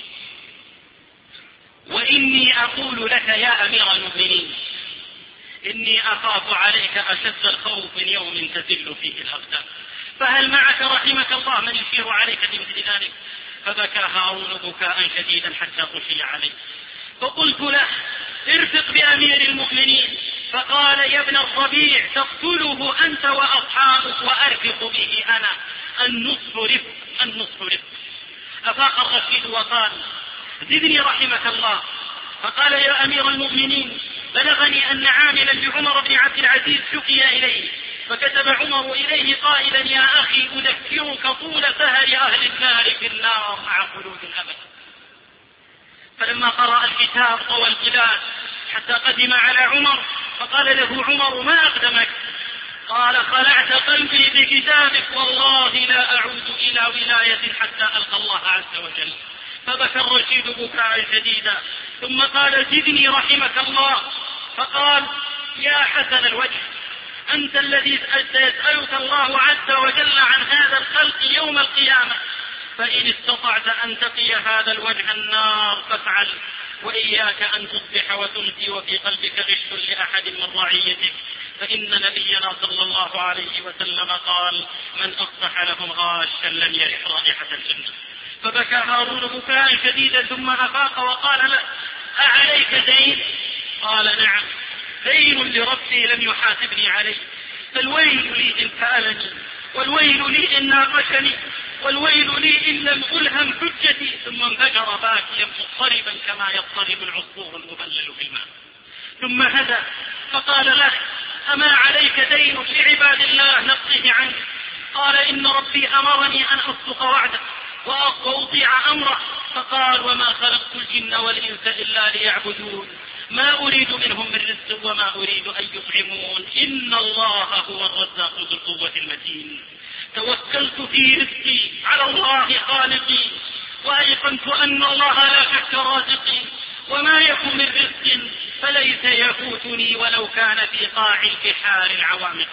A: وإني أقول لك يا أمير المؤمنين إني أخاف عليك أشد الخوف من يوم تزل فيه الأقدام، فهل معك رحمك الله من يشير عليك بمثل ذلك؟ فبكى هارون بكاء شديدا حتى غشي عليه. فقلت له ارفق بأمير المؤمنين. فقال يا ابن الربيع تقتله أنت وأصحابك وأرفق به أنا، النصف رفق النصف رفق. أفاق الرشيد وقال زدني رحمك الله. فقال يا أمير المؤمنين بلغني أن عاملا لعمر بن عبد العزيز شقي إليه، فكتب عمر إليه قائلا يا أخي أذكرك طول سهر أهل النار في النار مع خلود الأبد. فلما قرأ الكتاب طوى القلاد حتى قدم على عمر، فقال له عمر ما أقدمك؟ قال خلعت قلبي بكتابك والله لا أعود إلى ولاية حتى ألقى الله عز وجل. فبكى الرشيد بكاء شديدا ثم قال زدني رحمك الله. فقال يا حسن الوجه أنت الذي سيسألك الله عز وجل عن هذا الخلق يوم القيامة، فإن استطعت أن تقي هذا الوجه النار فافعل، وإياك أن تصبح وتمسي وفي قلبك غش لأحد من رعيتك، فإن نبينا صلى الله عليه وسلم قال من أصبح لهم غاشا لم يرح رائحة الجنة. فبكى هارون بكاء شديدا ثم أفاق وقال له أعليك دين؟ قال نعم، دين لربي لم يحاسبني عليه، فالويل لي إن سألني، والويل لي إن ناقشني، والويل لي إن لم ألهم حجتي. ثم انفجر باكيا مضطربا كما يضطرب العصفور المبلل في الماء. ثم هدى فقال له أما عليك دين لعباد الله نقضيه عنك؟ قال إن ربي أمرني أن أصدق وعده وأطيع أمره. فقال وما خلقت الجن والإنس إلا ليعبدون ما أريد منهم من رزق وما أريد أن يطعمون إن الله هو الرزاق ذو القوة المتين. توكلت في رزقي على الله خالقي، وأيقنت أن الله لا شك رازقي، وما يكن من رزق فليس يفوتني ولو كان في قاع البحار العوامق.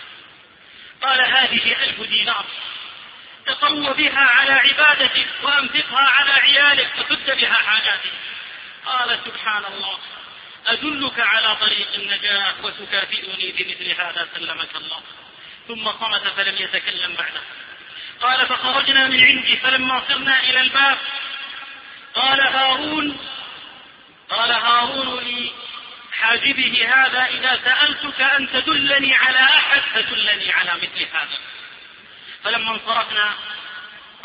A: قال هذه ألف دينار تقوى بها على عبادتك وأنفقها على عيالك وسد بها حاجاتك. قال سبحان الله أدلك على طريق النجاة وتكافئني بمثل هذا سلمك الله. ثم صمت فلم يتكلم بعده. قال فخرجنا من عندي فلما صرنا إلى الباب قال هارون قال هارون لي حاجبه هذا إذا سألتك أن تدلني على أحد فدلني على مثل هذا. فلما انصرفنا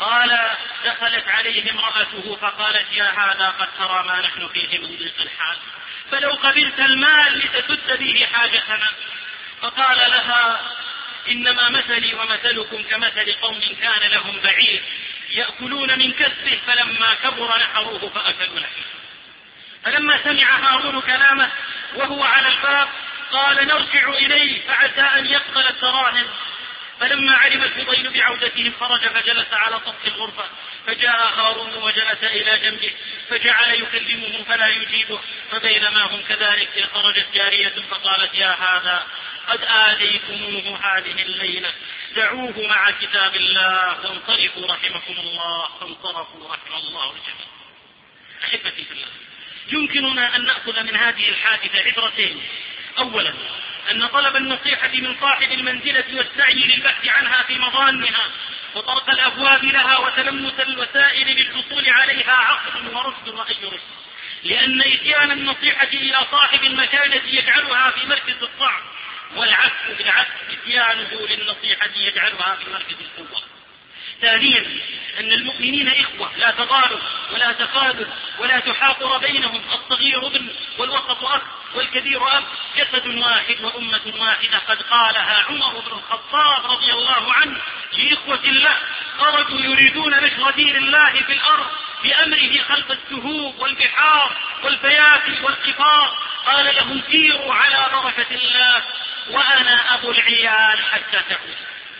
A: قال دخلت عليه امرأته فقالت يا هذا قد ترى ما نحن فيه من ضيق الحال، فلو قبلت المال لتسد به حاجتنا. فقال لها إنما مثلي ومثلكم كمثل قوم كان لهم بعير يأكلون من كسبه فلما كبر نحروه فأكلوا لحمه. فلما سمع هارون كلامه وهو على الباب قال نرجع إليه فعسى أن يقبل الدراهم. فلما علم الفضيل بعودتهم خرج فجلس على سطح الغرفة، فجاء هارون وجلس إلى جنبه فجعل يكلمه فلا يجيبه. فبينما هم كذلك خرجت جارية فقالت يا هذا قد آذيتموه هذه الليلة، دعوه مع كتاب الله وانصرفوا رحمكم الله. فانصرفوا رحم الله الجميع. أحبتي في الله، يمكننا أن نأخذ من هذه الحادثة عبرتين. أولا أن طلب النصيحة من صاحب المنزلة والسعي للبحث عنها في مظانها وطرق الأبواب لها وتلمس الوسائل للحصول عليها عقل ورشد رأي رشد، لأن إتيان النصيحة إلى صاحب المكانة يجعلها في مركز الضعف، والعكس بالعكس إتيانه للنصيحة يجعلها في مركز القوة. ثانيا أن المؤمنين إخوة لا تضارب ولا تخاذل ولا تحاقر بينهم، الصغير ابن والوسط أخ والكبير أب، جسد واحد وأمة واحدة. قد قالها عمر بن الخطاب رضي الله عنه لإخوة الله خرجوا يريدون نشر دين الله في الأرض بأمره خلف السهوب والبحار والفيافي والقفار، قال لهم سيروا على بركة الله وأنا أبو العيال حتى تعود.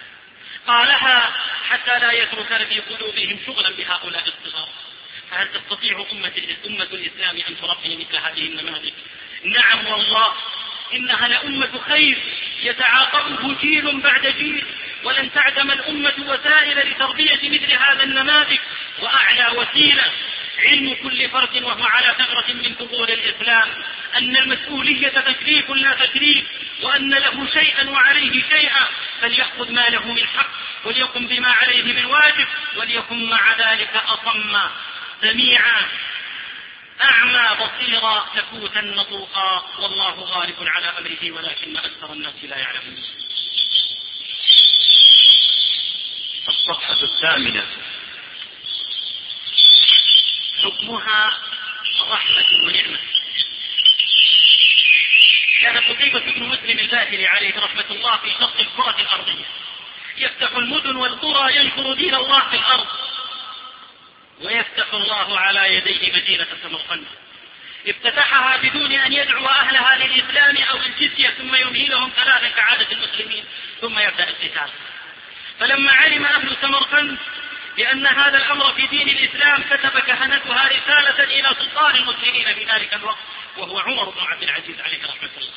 A: قالها حتى لا يترك في قلوبهم شغلا بهؤلاء الصغار. فهل تستطيع أمة, أمة الإسلام أن تربي مثل هذه النماذج؟ نعم والله، إنها لأمة خير يتعاقبه جيل بعد جيل، ولن تعدم الأمة وسائل لتربية مثل هذا النماذج. وأعلى وسيلة علم كل فرد وهو على ثغرة من ثغور الإسلام أن المسؤولية تكليف لا تكليف، وأن له شيئا وعليه شيئا، فليأخذ ما له من حق وليقم بما عليه من واجب، وليكن مع ذلك أصم سميعا أعمى بصيرا سكوتا نطوقا، والله غالب على أمره ولكن أكثر الناس لا يعلمون.
B: الصفحة الثامنة.
A: حكمها رحمة ونعمة. كان قتيبة بن مسلم الباهلي عليه رحمة الله في شق الكرة الأرضية يفتح المدن والقرى ينشر دين الله في الأرض، ويفتح الله على يديه مدينة سمرقند افتتحها بدون أن يدعو أهلها للإسلام أو الجزية، ثم يمهلهم ثلاثا كعادة المسلمين ثم يبدأ القتال. فلما علم أهل سمرقند بأن هذا الأمر في دين الإسلام كتب كهنتها رسالة إلى سلطان المسلمين في ذلك الوقت وهو عمر بن عبد العزيز عليه رحمة الله.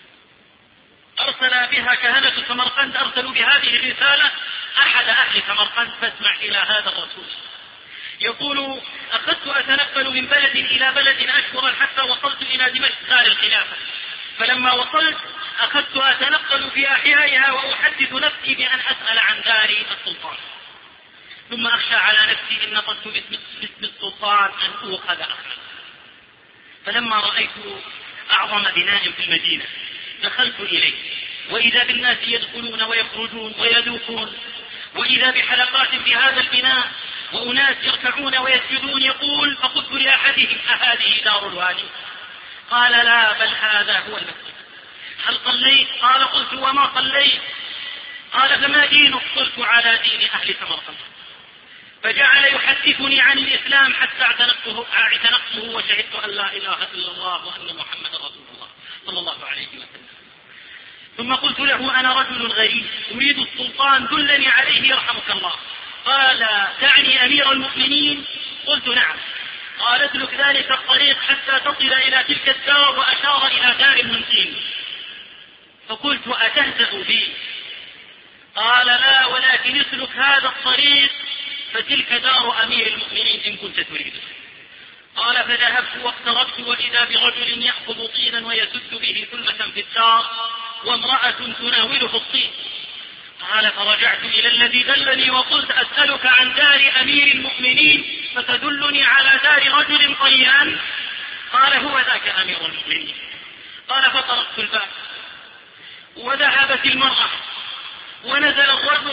A: أرسل بها كهنة سمرقند، أرسلوا بهذه الرسالة أحد أهل سمرقند فاسمع إلى هذا الرسول يقول: أخذت أتنقل من بلد إلى بلد أشهرا حتى وصلت إلى دمشق دار الخلافة، فلما وصلت أخذت أتنقل في أحيائها وأحدث نفسي بأن أسأل عن دار السلطان، ثم أخشى على نفسي إن نطقت باسم السلطان أن أوخذ أخذ. فلما رأيت أعظم بناء في المدينة دخلت إليه، وإذا بالناس يدخلون ويخرجون ويذوقون، وإذا بحلقات في هذا البناء وأناس يركعون ويسجدون. يقول: فقلت لأحدهم: أهذه دار الوالي؟ قال: لا، بل هذا هو المسجد. هل صليت؟ قال: قلت: وما صليت؟ قال: فما دينك؟ قلت: على دين أهل سمرقند. فجعل يحدثني عن الإسلام حتى اعتنقته, اعتنقته وشهدت أن لا إله إلا الله وأن محمد رسول الله صلى الله عليه وسلم. ثم قلت له: أنا رجل غريب أريد السلطان، دلني عليه يرحمك الله. قال: تعني أمير المؤمنين؟ قلت: نعم. قال: ادلك ذلك الطريق حتى تصل إلى تلك الدار، وأشار إلى دار من طين. فقلت: أتهزأ بي؟ قال: لا، ولكن اسلك هذا الطريق فتلك دار أمير المؤمنين إن كنت تريده. قال: فذهبت واقتربت، وإذا برجل يأخذ طينا ويسد به ثلمة في الدار، وامرأة تناوله الطين. قال: فرجعت إلى الذي دلني وقلت: أسألك عن دار أمير المؤمنين فتدلني على دار رجل طيان؟ قال: هو ذاك أمير المؤمنين. قال: فطرقت الباب وذهبت المرأة ونزل الرجل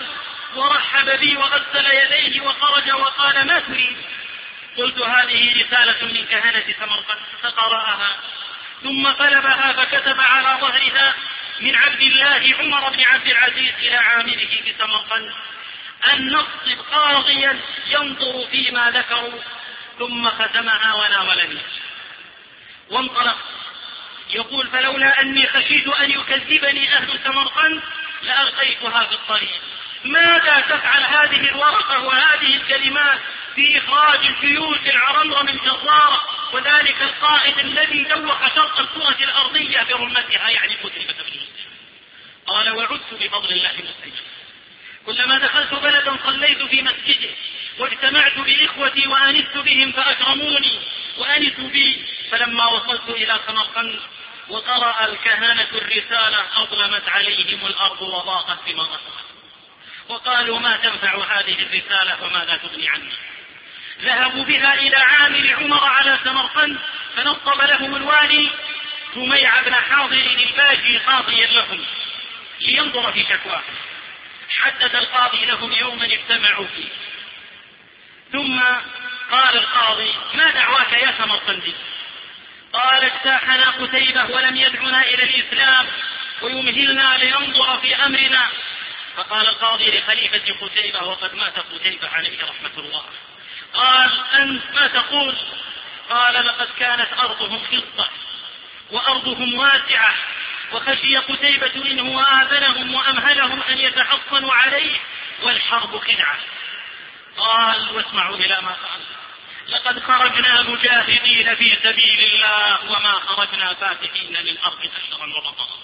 A: ورحب بي وغسل يديه وخرج وقال: ما تريد؟ قلت: هذه رسالة من كهنة سمرقند. فقرأها ثم قلبها فكتب على ظهرها: من عبد الله عمر بن عبد العزيز إلى عامله بسمرقند أن نصب قاضيا ينظر فيما ذكروا. ثم ختمها وناولني وانطلق. يقول: فلولا أني خشيت أن يكذبني أهل سمرقند لألقيتها في الطريق. ماذا تفعل هذه الورقة وهذه الكلمات في إخراج الجيوش العرمرم الجرارة، وذلك القائد الذي دوق شرق الكرة الأرضية برمتها، يعني كتبت بالمسلم؟ قال: وعدت بفضل الله مسلما. كلما دخلت بلدا صليت في مسجده واجتمعت بإخوتي وأنست بهم فأكرموني وأنسوا بي. فلما وصلت إلى سمرقند وقرأ الكهنة الرسالة أظلمت عليهم الأرض وضاقت بما رحبت، وقالوا: ما تنفع هذه الرسالة وماذا تغني عنا؟ ذهبوا بها إلى عامل عمر على سمرقند فنصب لهم الوالي سميع بن حاضر الباجي قاضيا لهم لينظر في شكواه. حدد القاضي لهم يوما اجتمعوا فيه، ثم قال القاضي: ما دعواك يا سمرقندي؟ قال: اجتاحنا قتيبة ولم يدعنا إلى الإسلام ويمهلنا لينظر في أمرنا. فقال القاضي لخليفة قتيبة وقد مات قتيبة عليه رحمة الله: قال: أنت ما تقول؟ قال: لقد كانت أرضهم خصبة وأرضهم واسعة، وخشي قتيبة إنه آذنهم وأمهلهم أن يتحصنوا عليه والحرب خدعة. قال: واسمعوا إلى ما قال: لقد خرجنا مجاهدين في سبيل الله وما خرجنا فاتحين للأرض أشرا وبطرا.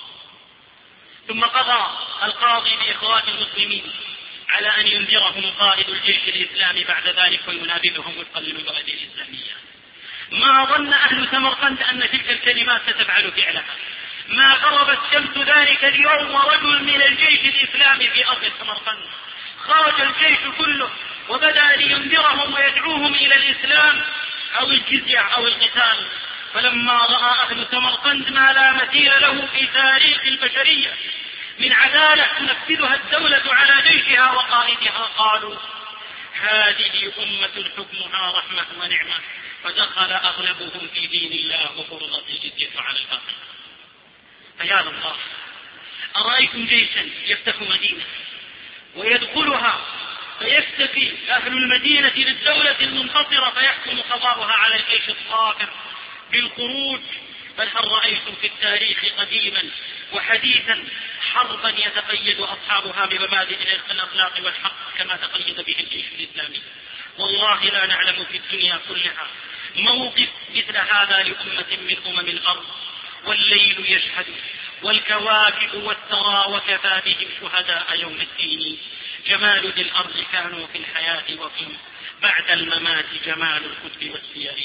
A: ثم قضى القاضي بإخراج المسلمين على أن ينذرهم قائد الجيش الإسلامي بعد ذلك وينابذهم وفقا للمبادئ الإسلامية. ما ظن أهل سمرقند أن تلك الكلمات ستفعل فعلها. ما غربت شمس ذلك اليوم ورجل من الجيش الإسلامي في أرض سمرقند. خرج الجيش كله وبدأ لينذرهم ويدعوهم إلى الإسلام أو الجزية أو القتال. فلما رأى أهل سمرقند ما لا مثيل له في تاريخ البشرية من عدالة تنفذها الدولة على جيشها وقائدها، قالوا: هذه أمة حكمها رحمة ونعمة. فدخل أغلبهم في دين الله وفرضت الجزية على الباقي. فيا الله، أرأيتم جيشا يفتح مدينة ويدخلها فيكتفي أهل المدينة للدولة المنتصرة فيحكم قضاؤها على الجيش الصافر بالخروج؟ بل هل رأيتم في التاريخ قديما وحديثا حربا يتقيد أصحابها بمبادئ الأخلاق والحق كما تقيد به الجيش الإسلامي؟ والله لا نعلم في الدنيا كلها موقف مثل هذا لأمة من أمم الأرض. والليل يشهد والكواكب والثرى وكفى بهم شهداء يوم الدين. جمال ذي الأرض كانوا في الحياة وفي بعد الممات جمال الكتب والسير.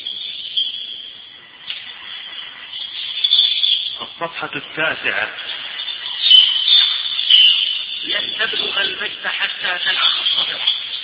B: الصفحة التاسعة.
A: لن تبلغ المجد حتى تلعق الصدر.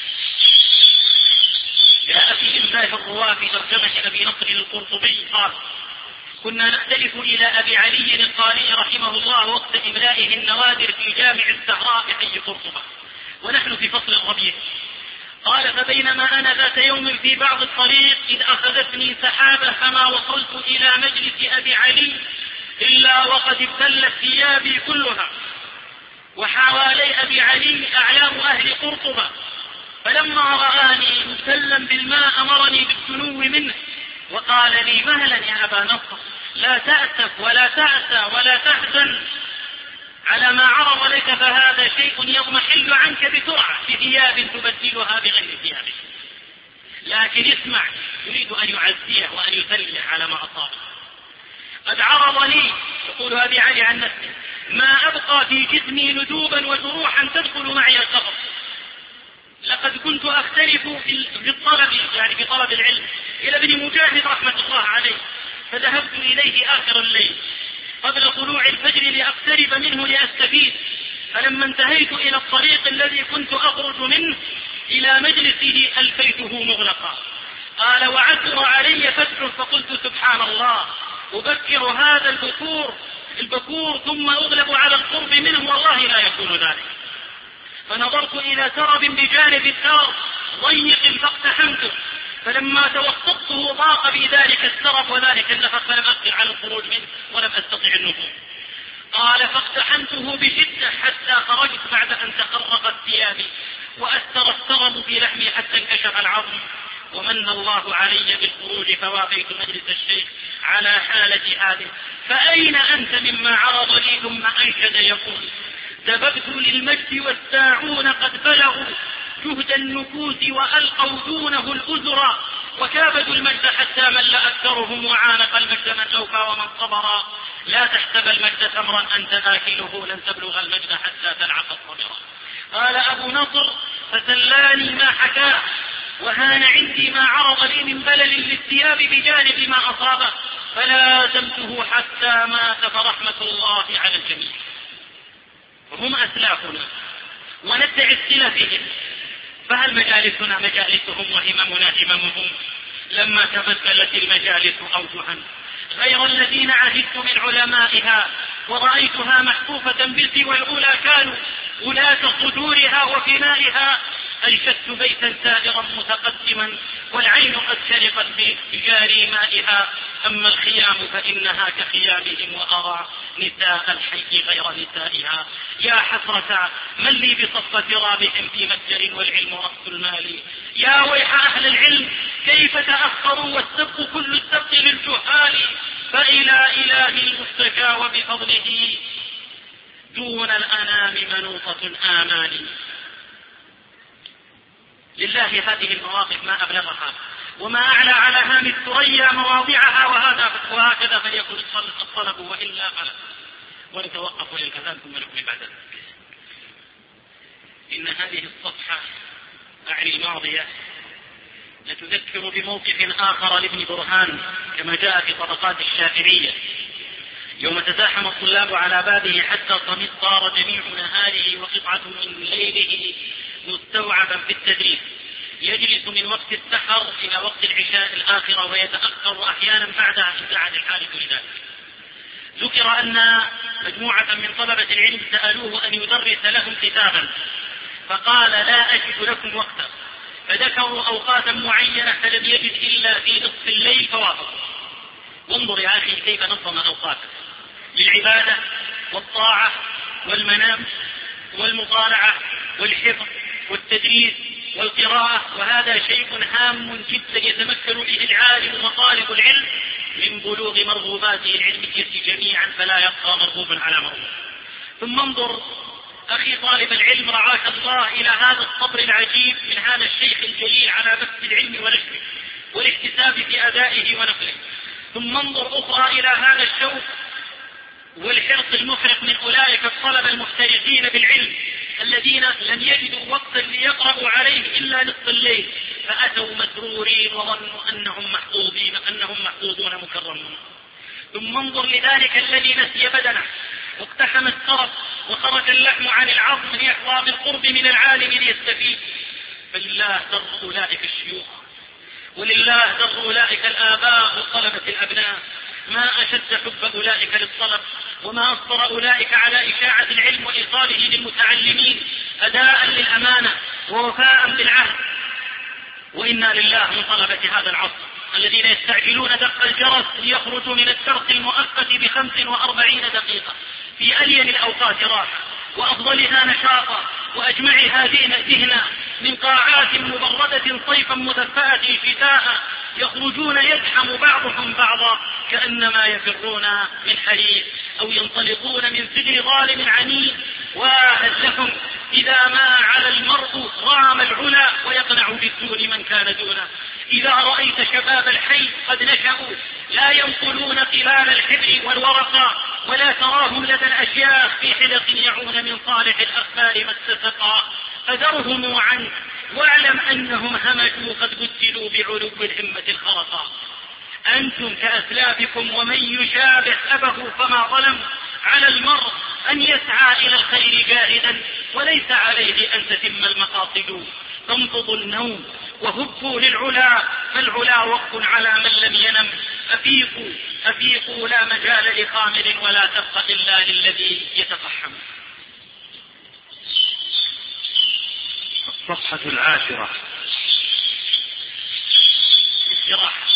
A: جاء في إملاه الرواة في ترجمة أبي نصر القرطبي قال: كنا نختلف إلى أبي علي القاري رحمه الله وقت إملائه النوادر في جامع الزهراء بحي قرطبة ونحن في فصل الربيع. قال: فبينما أنا ذات يوم في بعض الطريق إذ أخذتني سحابة فما وصلت إلى مجلس أبي علي إلا وقد ابتلت ثيابي كلها، وحوالي أبي علي أعلام أهل قرطبة. فلما رآني مبتلا بالماء أمرني بالدنو منه وقال لي: مهلا يا أبا نصر، لا تأسف ولا تأسى ولا تحزن على ما عرض لك، فهذا شيء يضمحل عنك بسرعة بثياب تبدلها بغير ثيابك. لكن اسمع، يريد أن يعزيه وأن يثليه على ما أصابه. قد عرض لي، يقول أبي علي عن نفسه، ما أبقى في جسمي ندوبا وجروحا تدخل معي القبر. لقد كنت أختلف في الطلب، يعني في طلب العلم، إلى ابن مجاهد رحمة الله عليه، فذهبت إليه آخر الليل قبل طلوع الفجر لأقترب منه لأستفيد. فلما انتهيت إلى الطريق الذي كنت أخرج منه إلى مجلسه ألفيته مغلقا. قال: وعثر علي فتح فقلت: سبحان الله، أبكر هذا البكور البكور ثم أغلب على القرب منه، والله لا يكون ذلك. فنظرت إلى سرب بجانب الدار ضيق فاقتحمته، فلما توسطته ضاق بي ذلك السرب وذلك النفق فلم أقدر على الخروج منه ولم أستطع النفوذ. قال فاقتحمته بشدة حتى خرجت بعد أن تخرقت ثيابي وأثر السرب في لحمي حتى انكشف العظم، ومن الله علي بالخروج فوافيت مجلس الشيخ على حالة هذه. فأين أنت مما عرض لي؟ ثم أنشد يقول: دببت للمجد والساعون قد بلغوا جهد النفوس وألقوا دونه الأزرى، وكابدوا المجد حتى مل أكثرهم وعانق المجد من أوفى ومن صبرا. لا تحسب المجد تمرا أنت آكله، لن تبلغ المجد حتى تلعق الصبرا. قال أبو نصر: فسلاني ما حكاه، وهان عندي ما عرض لي من بلل للثياب بجانب ما أصابه، فلازمته حتى مات، فرحمة الله على الجميع. هم أسلافنا وندعي الصلة بهم، فهل مجالسنا مجالسهم وهممنا هممهم؟ لما تبدلت المجالس أوجها غير الذين عهدت من علمائها، ورأيتها محفوفة بالسوى الأولى كانوا ولاة صدورها وفنائها. أنشدت بيتا سائرا متقدما والعين قد شرقت بجاري مائها، أما الخيام فإنها كخيامهم وأرى نساء الحي غير نسائها. يا حسرة من لي بصفة رابح في متجر والعلم رأس المال. يا ويح أهل العلم كيف تأخروا والسبق كل السبق للجهال، فإلى إله المستكى وبفضله دون الأنام منوطة الآمال. لله هذه المواقف ما أبلغها وما أعلى على هام الثريا مواضعها، وهذا وهكذا فليكن الطلب وإلا فلا. ونتوقف للكلام ثم نكمل بعد ذلك. إن هذه الصفحة أعني الماضية لتذكر بموقف آخر لابن برهان كما جاء في طبقات الشافعية، يوم تزاحم الطلاب على بابه حتى صار جميع نهاره وقطعة من ليله مستوعبا في التدريس، يجلس من وقت السحر إلى وقت العشاء الآخرة ويتأخر أحيانا بعدها إن دعت الحالة لذلك. ذكر أن مجموعة من طلبة العلم سألوه أن يدرس لهم كتابا، فقال: لا أجد لكم وقتا، فذكروا أوقاتا معينة فلم يجد إلا في نصف الليل فوافقوا. وانظر يا أخي كيف نظم أوقاته للعبادة والطاعة والمنام والمطالعة والحفظ والتدريس والقراءة، وهذا شيء هام جدا يتمكن به العالم وطالب العلم من بلوغ مرغوباته العلمية جميعا، فلا يبقى مرغوب على مرغوب. ثم انظر أخي طالب العلم رعاك الله إلى هذا الصبر العجيب من هذا الشيخ الجليل على بث العلم ونشره والاحتساب في أدائه ونقله. ثم انظر أخرى إلى هذا الشوق والحرص المفرط من أولئك الطلبة المحترفين بالعلم الذين لم يجدوا وقتا ليقرأوا عليه إلا نصف الليل، فأتوا مسرورين وظنوا أنهم محظوظين أنهم محظوظون مكرمون. ثم انظر لذلك الذي نسي بدنه واقتحم السرب وخرج اللحم عن العظم ليحظى بالقرب من العالم ليستفيد. فلله در أولئك الشيوخ، ولله در أولئك الآباء وطلبة الأبناء. ما أشد حب أولئك للطلب، وما أصبر أولئك على إشاعة العلم وإيصاله للمتعلمين أداء للأمانة ووفاء بالعهد. وإنا لله من طلبة هذا العصر الذين يستعجلون دق الجرس ليخرجوا من الدرس المؤقت بخمس وأربعين دقيقة في ألين الأوقات راحة وأفضلها نشاطا وأجمعها ذهنا من قاعات مبردة صيفا مدفأة شتاء، يخرجون يزحم بعضهم بعضا كأنما يفرون من حريق أو ينطلقون من سجن ظالم عنيد. واهل لهم إذا ما على المرء رام العلا ويقنع بالدون من كان دونه. إذا رأيت شباب الحي قد نشأوا لا ينقلون قلال الحبر والورقة، ولا تراهم لدى الأشياخ في حلق يعون من صالح الأخبار ما اتفقا، فذرهم عنه واعلم أنهم همجوا قد بدلوا بعلو الهمة الخرقا. أنتم كأسلافكم، ومن يشابه أبه فما ظلم. على المرء أن يسعى إلى الخير جاهدا، وليس عليه أن تتم المقاصد. فانفضوا النوم وهبوا للعلا، فالعلا وقف على من لم ينم. أفيقوا أفيقوا لا مجال لخامر، ولا تبق إلا للذي يتفحم.
B: الصفحة العاشرة.
A: استراحة.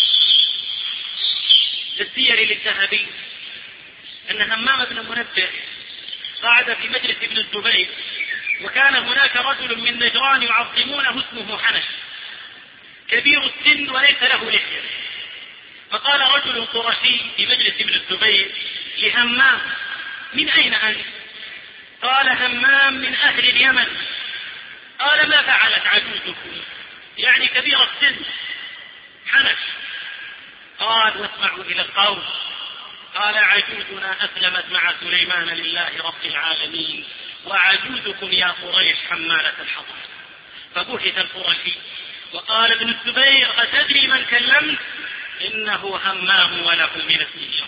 A: السير للذهبي أن همام بن منبه قعد في مجلس ابن الزبير، وكان هناك رجل من نجران يعظمونه اسمه حنش، كبير السن وليس له لحية. فقال رجل قرشي في مجلس ابن الزبير لهمام: من أين أنت؟ قال: همام من أهل اليمن. قال: ما فعلت عجوزكم؟ يعني كبير السن حنش. قال: واسمعوا إلى القول. قال: عجوزنا أسلمت مع سليمان لله رب العالمين، وعجوزكم يا قريش حمالة الحطب. فبهت القرشي وقال ابن الزبير: أتدري من كلمت؟ إنه همام وله من اسمه.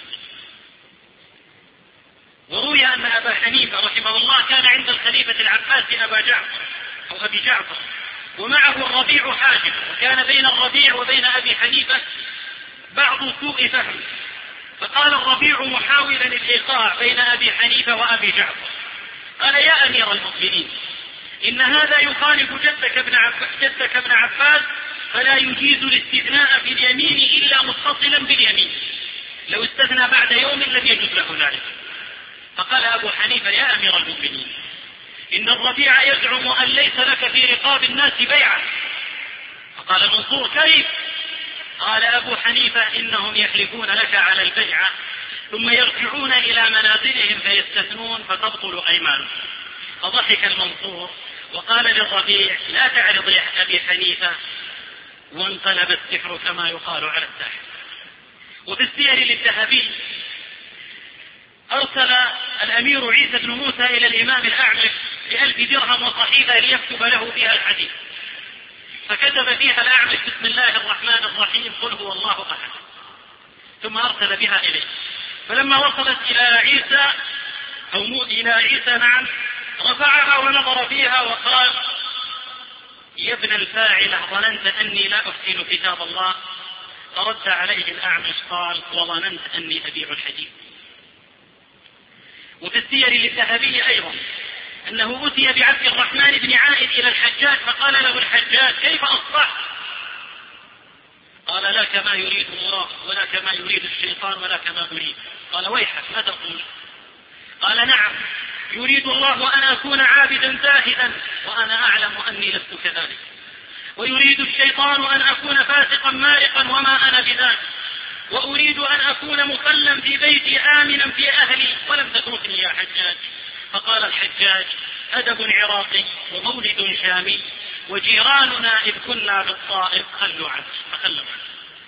A: وروي أن أبا حنيفة رحمه الله كان عند الخليفة العباس أبا جعفر أو أبي جعفر، ومعه الربيع حاجب، وكان بين الربيع وبين أبي حنيفة بعض سوء فهم. فقال الربيع محاولا الإيقاع بين أبي حنيفة وأبي جعفر: قال: يا أمير المؤمنين، إن هذا يخالف جدك ابن عباس, جدك ابن عباس فلا يجيز الاستثناء في اليمين إلا متصلا باليمين، لو استثنى بعد يوم لم يجوز له ذلك. فقال أبو حنيفة: يا أمير المؤمنين، إن الربيع يزعم أن ليس لك في رقاب الناس بيعة. فقال المنصور: كيف؟ قال أبو حنيفة: إنهم يحلفون لك على البيعة ثم يرجعون إلى منازلهم فيستثنون فتبطل أيمانهم. فضحك المنصور وقال للربيع: لا تعرض يا أبي حنيفة، وانقلب السحر كما يقال على الساحر. وفي السير للذهبي أرسل الأمير عيسى بن موسى إلى الإمام الأعمش بألف درهم وصحيفة ليكتب له فيها الحديث، فكتب فيها الأعمش: بسم الله الرحمن الرحيم، قل هو الله أحد، ثم أرسل بها إليه. فلما وصلت إلى عيسى أو مو إلى عيسى نعم رفعها ونظر فيها وقال: يا ابن الفاعلة، ظننت أني لا أحسن كتاب الله؟ فرد عليه الأعمش قال: وظننت أني أبيع الحديث. وفي السير للذهبي أيضا أنه أتي بعبد الرحمن بن عائد إلى الحجاج، فقال له الحجاج: كيف أصبحت؟ قال: لا كما يريد الله ولا كما يريد الشيطان ولا كما أريد. قال: ويحك، ما تقول؟ قال: نعم، يريد الله أن أكون عابدا زاهدا وأنا أعلم أني لست كذلك، ويريد الشيطان أن أكون فاسقا مارقا وما أنا بذلك، وأريد أن أكون مخلا في بيتي آمنا في أهلي ولم تتركني يا حجاج. فقال الحجاج: أدب عراقي ومولد شامي، وجيراننا إذ كنا بالطائف خلوا عنه فخلوا عنه.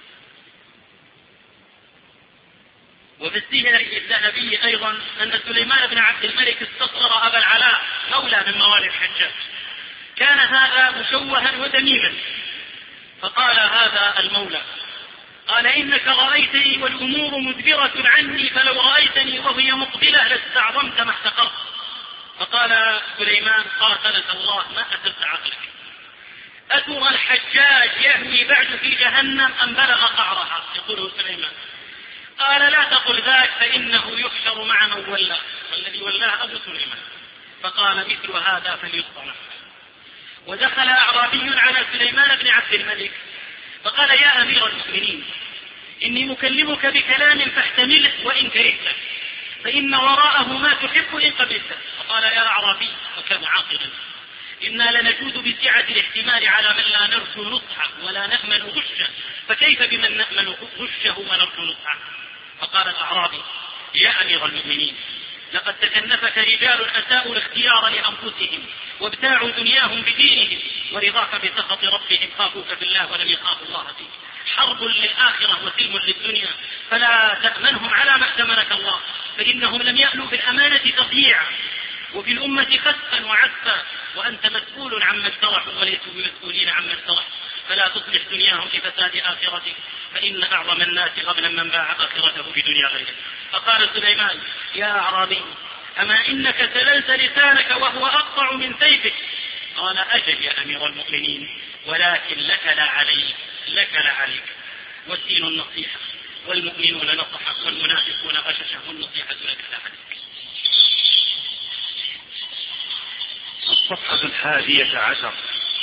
A: وفي السير الذهبي أيضا أن سليمان بن عبد الملك استصغر أبا العلاء مولى من موالي الحجاج، كان هذا مشوها ودميما. فقال هذا المولى: قال: إنك رأيتني والأمور مدبرة عني، فلو رأيتني وهي مقبلة لاستعظمت ما احتقرت. فقال سليمان: قاتلك الله، ما أسرت عقلك، أترى الحجاج يهوي بعد في جهنم أم بلغ قعرها؟ يقوله سليمان. قال: لا تقل ذاك، فإنه يحشر مع من ولاه، والذي ولاه أبو سليمان. فقال: مثل هذا فليصطنع. ودخل أعرابي على سليمان بن عبد الملك فقال: يا أمير المؤمنين، إني مكلمك بكلام فاحتمله وإن كرهته، فإن وراءه ما تحب إن قبلته. فقال: يا أعرابي، وكان عاقلا: إنا لنجود بسعة الاحتمال على من لا نرجو نصحه ولا نأمن غشه، فكيف بمن نأمن غشه ونرجو نصحه؟ فقال الأعرابي: يا أمير المؤمنين، لقد تكنفك رجال أساءوا الاختيار لأنفسهم وابتاعوا دنياهم بدينهم، ورضاك بسخط ربهم خافوك في الله ولم يخافوا الله فيك. حرب للآخرة وسلم للدنيا، فلا تأمنهم على ما ائتمنك الله، فإنهم لم يألوا بالأمانة تضييعا، وفي الأمة خسفا وعسفا، وأنت مسؤول عما اجترحوا وليسوا بمسؤولين عما اجترحوا، فلا تصلح دنياهم لفساد آخرتك، فإن أعظم الناس غبنا من باع آخرته بدنيا غيره. فقال سليمان: يا أعرابي، أما إنك سللت لسانك وهو أقطع من سيفك؟ قال: أجل يا أمير المؤمنين، ولكن لك لا عليك، لك لا عليك، والدين النصيحة، والمؤمنون نصحك، والمنافقون غششهم، النصيحة لك لا عليك.
B: الصفحة الحادية عشر.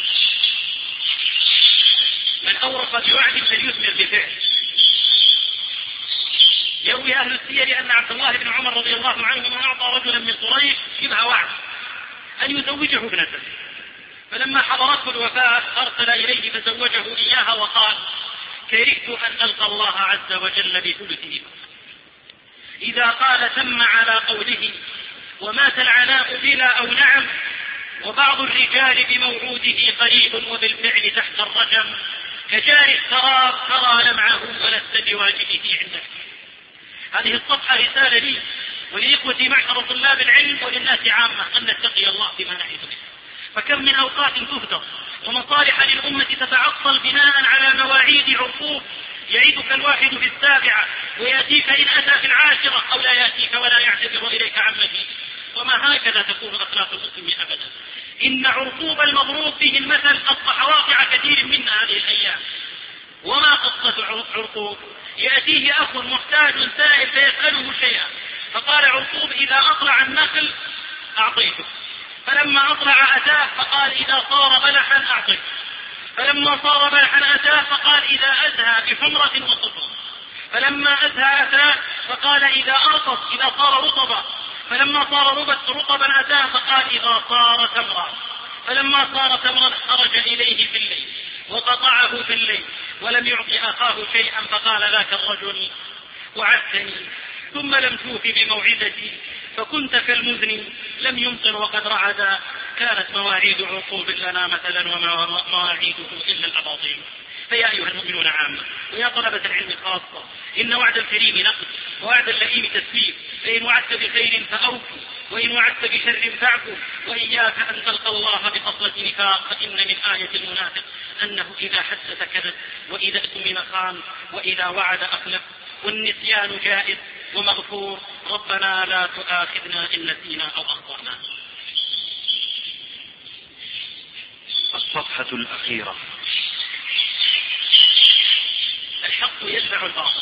A: من أورق بوعد فليثمر بفعل. يروي أهل السير أن عبد الله بن عمر رضي الله عنهما أعطى رجلا من قريش شبه وعد أن يزوجه ابنته، فلما حضرته الوفاة أرسل إليه فزوجه إياها وقال: كرهت أن ألقى الله عز وجل بثلثه. إذا قال تم على قوله، ومات العناء بلا أو نعم، وبعض الرجال بموعوده قريب وبالفعل تحت الرجم، كجار السراب ترى لمعه ولست بواجبه عندك. هذه الصفحة رسالة لي ولإخوة معشر طلاب العلم وللناس عامة أن نتقي الله فيما نحن به. فكم من أوقات تهدر ومصالح للأمة تتعطل بناء على مواعيد عقوب يعيدك الواحد في السابعة ويأتيك إن أتى في العاشرة، أو لا يأتيك ولا يعتذر إليك عمتي. وما هكذا تكون أخلاق المسلم أبدا. إن عرقوب المضروب به المثل أصبح واقع كثير من هذه الأيام. وما قصة عرقوب؟ يأتيه أخ محتاج سائل فيسأله شيئا، فقال عرقوب: إذا أطلع النخل أعطيته، فلما أطلع أتاه فقال: إذا صار بلحا أعطيته، فلما صار بلحا أتاه فقال: إذا أزهى بحمرة وصفر، فلما أزهى أتاه فقال: إذا أرطب، إذا صار رطبا، فلما صار رطبا أتاه فقال: إذا صار تمرا، فلما صار تمرا خرج إليه في الليل وقطعه في الليل ولم يعطي أخاه شيئا، فقال ذاك الرجل: وعدتني ثم لم توف بموعدتي، فكنت كالمذنب لم يمطر وقد رعد. كانت مواعيد عقوب لنا مثلا وما مواعيده إلا الأباطيل. فيا أيها المؤمنون عامة ويا طلبة العلم خاصة، إن وعد الكريم نقد ووعد اللئيم تسبيب، فإن وعدت بخير فأوفوا وإن وعدت بشر فاعفوا، وإياك أن تلقى الله بقصة نفاق، فإن من آية المنافق أنه إذا حدث كذب وإذا اؤتمن خان وإذا وعد أخلف. والنسيان جائز ومغفور، ربنا لا تؤاخذنا إن نسينا أو أخطأنا.
B: الصفحة الأخيرة.
A: الحق يدفع الباطل.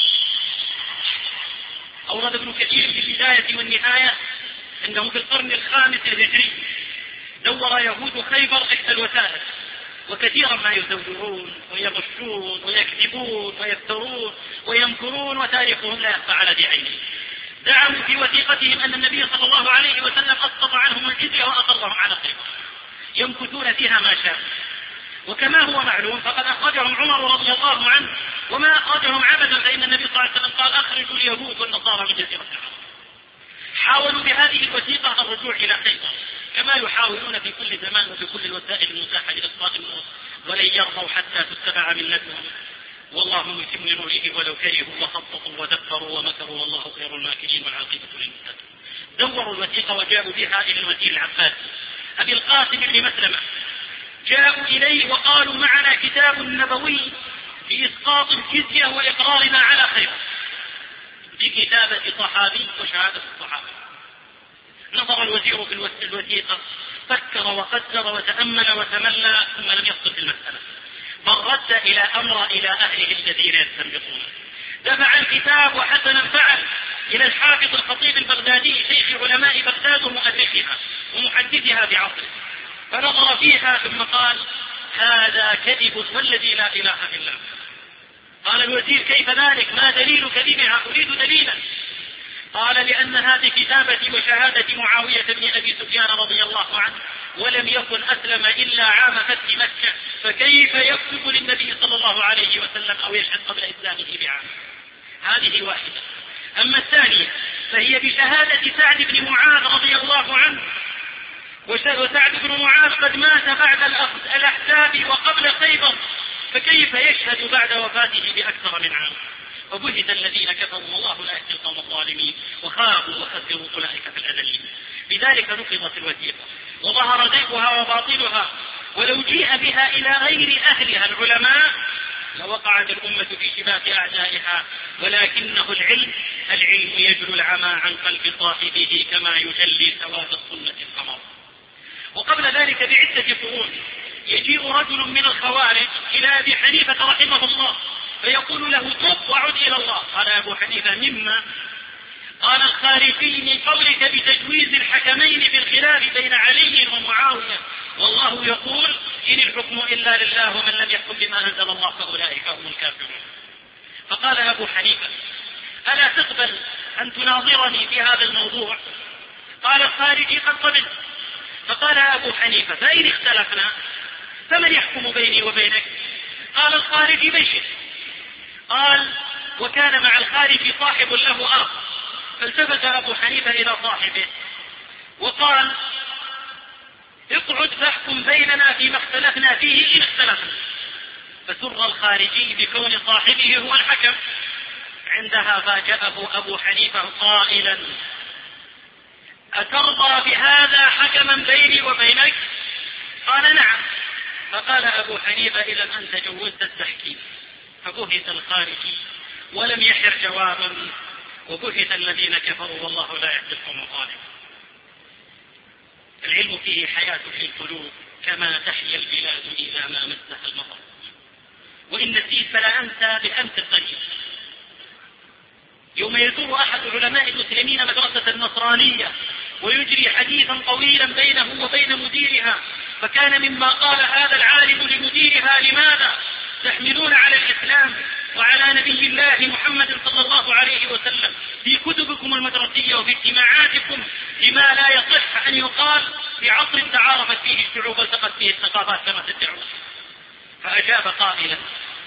A: أورد ابن كثير في البداية والنهاية أنه في القرن الخامس الهجري دور يهود خيبر إحدى الوسائل، وكثيرا ما يزورون ويغشون ويكذبون ويفترون ويمكرون، وتاريخهم لا يخفى على ذي عينه. دعوا في وثيقتهم أن النبي صلى الله عليه وسلم أسقط عنهم الجزية وأقرهم على خيبر، يمكثون فيها ما شاء. وكما هو معلوم فقد أخرجهم عمر رضي الله عنه، وما أخرجهم عبدا، فإن النبي صلى الله عليه وسلم قال: أخرجوا اليهود والنصارى من جزيرة العرب. حاولوا بهذه الوثيقة الرجوع إلى خيبر، كما يحاولون في كل زمان وفي كل الوسائل المتاحة لإسقاط النور، ولن يرضوا حتى تتبع ملتهم. والله متم نوره ولو كرهوا وخططوا ودبروا ومكروا، والله خير الماكرين والعاقبة للمتقين. دوروا الوثيقة وجاءوا بها إلى الوزير العباسي أبي القاسم بن مسلمة. جاءوا إليه وقالوا: معنا كتاب نبوي في إسقاط الجزية وإقرارنا على خيبر، بكتابة صحابي وشهادة الصحابة. نظر الوزير في الوثيقة، فكر وقدر وتأمل وتملى، ثم لم يصل في المسألة، بل رد إلى أمر إلى أهله الذين يستنبطون. دفع الكتاب وحسنا فعل إلى الحافظ الخطيب البغدادي شيخ علماء بغداد ومؤرخها ومحدثها بعصره، فنظر فيها ثم قال: هذا كذب والذي لا إله إلا هو. قال الوزير: كيف ذلك؟ ما دليل كذبها؟ أريد دليلا. قال: لأن هذه كتابتي وشهادة معاوية بن أبي سفيان رضي الله عنه، ولم يكن أسلم إلا عام فتح مكة، فكيف يكتب للنبي صلى الله عليه وسلم أو يشهد قبل إسلامه بعام؟ هذه واحدة. أما الثانية فهي بشهادة سعد بن معاذ رضي الله عنه، وسعد بن معاذ قد مات بعد الأحزاب وقبل خيبر، فكيف يشهد بعد وفاته بأكثر من عام؟ فبهت الذين كفروا، والله لا يهدي القوم الظالمين، وخابوا وخسروا أولئك في الأذلين. بذلك نقضت الوثيقة وظهر زيغها وباطلها، ولو جيء بها إلى غير أهلها العلماء لوقعت الأمة في شباك أعدائها، ولكنه العلم العلم يجلو العمى عن قلب صاحبه كما يجلي سواد السنة القمر. وقبل ذلك بعدة قرون يجيء رجل من الخوارج إلى أبي حنيفة رحمه الله فيقول له: تب وعد إلى الله. قال أبو حنيفة: مما؟ قال الخارجي من قولك بتجويز الحكمين في الخلاف بين علي ومعاوية والله يقول إن الحكم إلا لله ومن لم يحكم بما أنزل الله فأولئك هم الكافرون. فقال أبو حنيفة ألا تقبل أن تناظرني في هذا الموضوع؟ قال الخارجي قد قبلت. فقال أبو حنيفة فإن اختلفنا فمن يحكم بيني وبينك؟ قال الخارجي بشر. قال وكان مع الخارجي صاحب له أرض، فالتفت أبو حنيفة إلى صاحبه وقال اقعد فاحكم بيننا فيما اختلفنا فيه إن اختلفنا. فسر الخارجي بكون صاحبه هو الحكم. عندها فاجأه أبو حنيفة قائلا أترضى بهذا حكما بيني وبينك؟ قال نعم. فقال أبو حنيفة إذا أنت جوزت التحكيم. فبهت الخارجي ولم يحر جوابا، وبهت الذين كفروا والله لا يهدي القوم الظالمين. العلم فيه حياة في القلوب كما تحيا البلاد إذا ما مسها المطر، وإن نسيت فلا أنسى بأمس القريب يوم يزور أحد علماء المسلمين مدرسة النصرانية ويجري حديثا طويلا بينه وبين مديرها، فكان مما قال هذا العالم لمديرها لماذا تحملون على الإسلام وعلى نبي الله محمد صلى الله عليه وسلم في كتبكم المدرسية وفي اجتماعاتكم لما لا يصح أن يقال في عصر تعارفت فيه الشعوب والتقت فيه الثقافات كما تدعون. فأجاب قائلا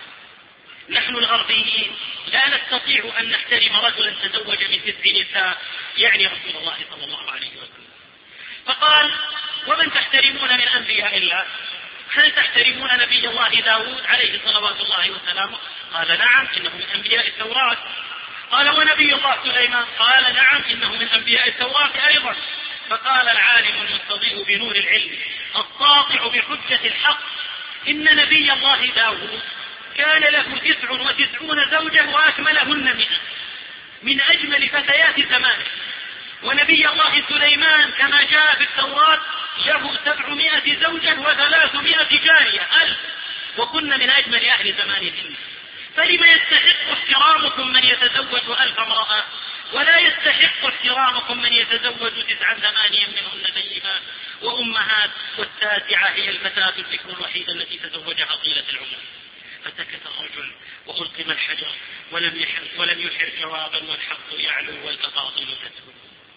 A: نحن الغربيين لا نستطيع أن نحترم رجلا تزوج من تسع نساء، يعني رسول الله صلى الله عليه وسلم. فقال ومن تحترمون من أنبياء الله؟ هل تحترمون نبي الله داود عليه صلوات الله وسلامه؟ قال نعم إنه من أنبياء التوراة. قال ونبي الله سليمان؟ قال نعم إنه من أنبياء التوراة أيضا. فقال العالم المستضيء بنور العلم الساطع بحجة الحق إن نبي الله داود كان له تسع وتسعون زوجة وأكملهن مئة من أجمل فتيات زمانه، ونبي الله سليمان كما جاء في التوراة له سبعمائة زوجة وثلاثمائة جارية ألف، وكن من أجمل أهل زمانهن. فلما يستحق احترامكم من يتزوج ألف امرأة ولا يستحق احترامكم من يتزوج تسعا ثمانيا منهن طيبات وأمهات، والتاسعة هي الفتاة البكر الوحيدة التي تزوجها طيلة العمر. فسكت الرجل وألقم الحجر ولم يحر, ولم يحر جوابا والحق يعلو والأباطيل تسهل.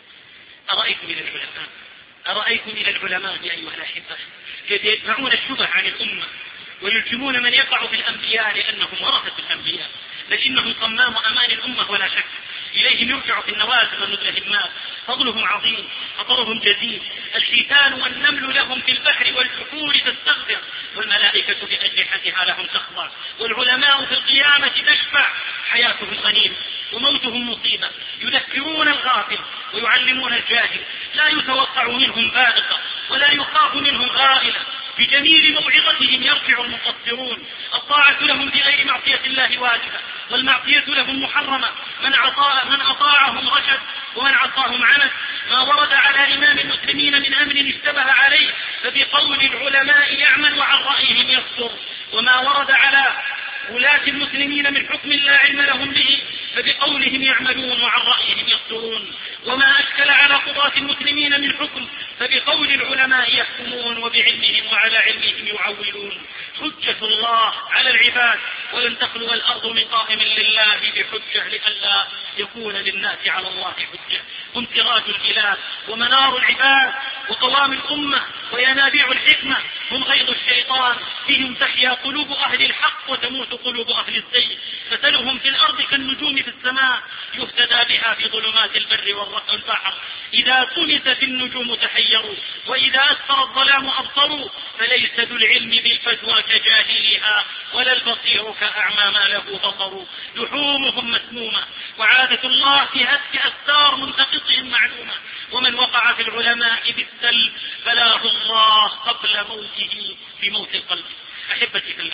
A: أرأيكم إلى العلماء أرأيكم إلى العلماء يا أيها الأحبة كيف يدفعون الشبه عن الأمة ويلجمون من يقع في الأنبياء لأنهم ورثة الأنبياء، لكنهم صمام أمان الأمة ولا شك. إليهم يرجع في النوازل والمدلهمات، فضلهم عظيم خطرهم جزيل. الحيتان والنمل لهم في البحر والبحور تستغفر، والملائكة بأجنحتها لهم تخضع، والعلماء في القيامة تشفع. حياتهم غنيمة وموتهم مصيبة، يذكرون الغافل ويعلمون الجاهل، لا يتوقع منهم بادقة ولا يخاف منهم غائلة. بجميل موعظتهم يرجع المقصرون. الطاعة لهم بغير معصية الله واجبة، والمعصية لهم محرمة. من عطاء من أطاعهم رشد ومن عصاهم عنت. ما ورد على إمام المسلمين من أمر اشتبه عليه فبقول العلماء يعمل وعن رأيهم يصدر، وما ورد على ولاة المسلمين من حكم لا علم لهم به فبقولهم يعملون وعن رأيهم يصدرون، وما أشكل على قضاة المسلمين من حكم فبقول العلماء يحكمون وبعلمهم وعلى علمهم يعولون. حجة الله على العباد، ولن تخلو الأرض من قائم لله بحجة لئلا يكون للناس على الله حجة. هم سراج الإله ومنار العباد وقوام الأمة وينابيع الحكمة. هم غيظ الشيطان، فيهم تحيا قلوب أهل الحق وتموت قلوب أهل الزيغ. مثلهم في الأرض كالنجوم في السماء يهتدى بها في ظلمات البر والبحر. إذا طمست النجوم تحيروا وإذا أسفر الظلام أبصروا. فليس ذو العلم بالفتوى كجاهلها ولا البصير كأعمى ما له بصر. لحومهم مسمومة وعادة الله في هتك أستار منتقصهم معلومة. ومن وقع في العلماء بالسلب بلاه الله قبل موته في موت القلب. أحبتي في الله،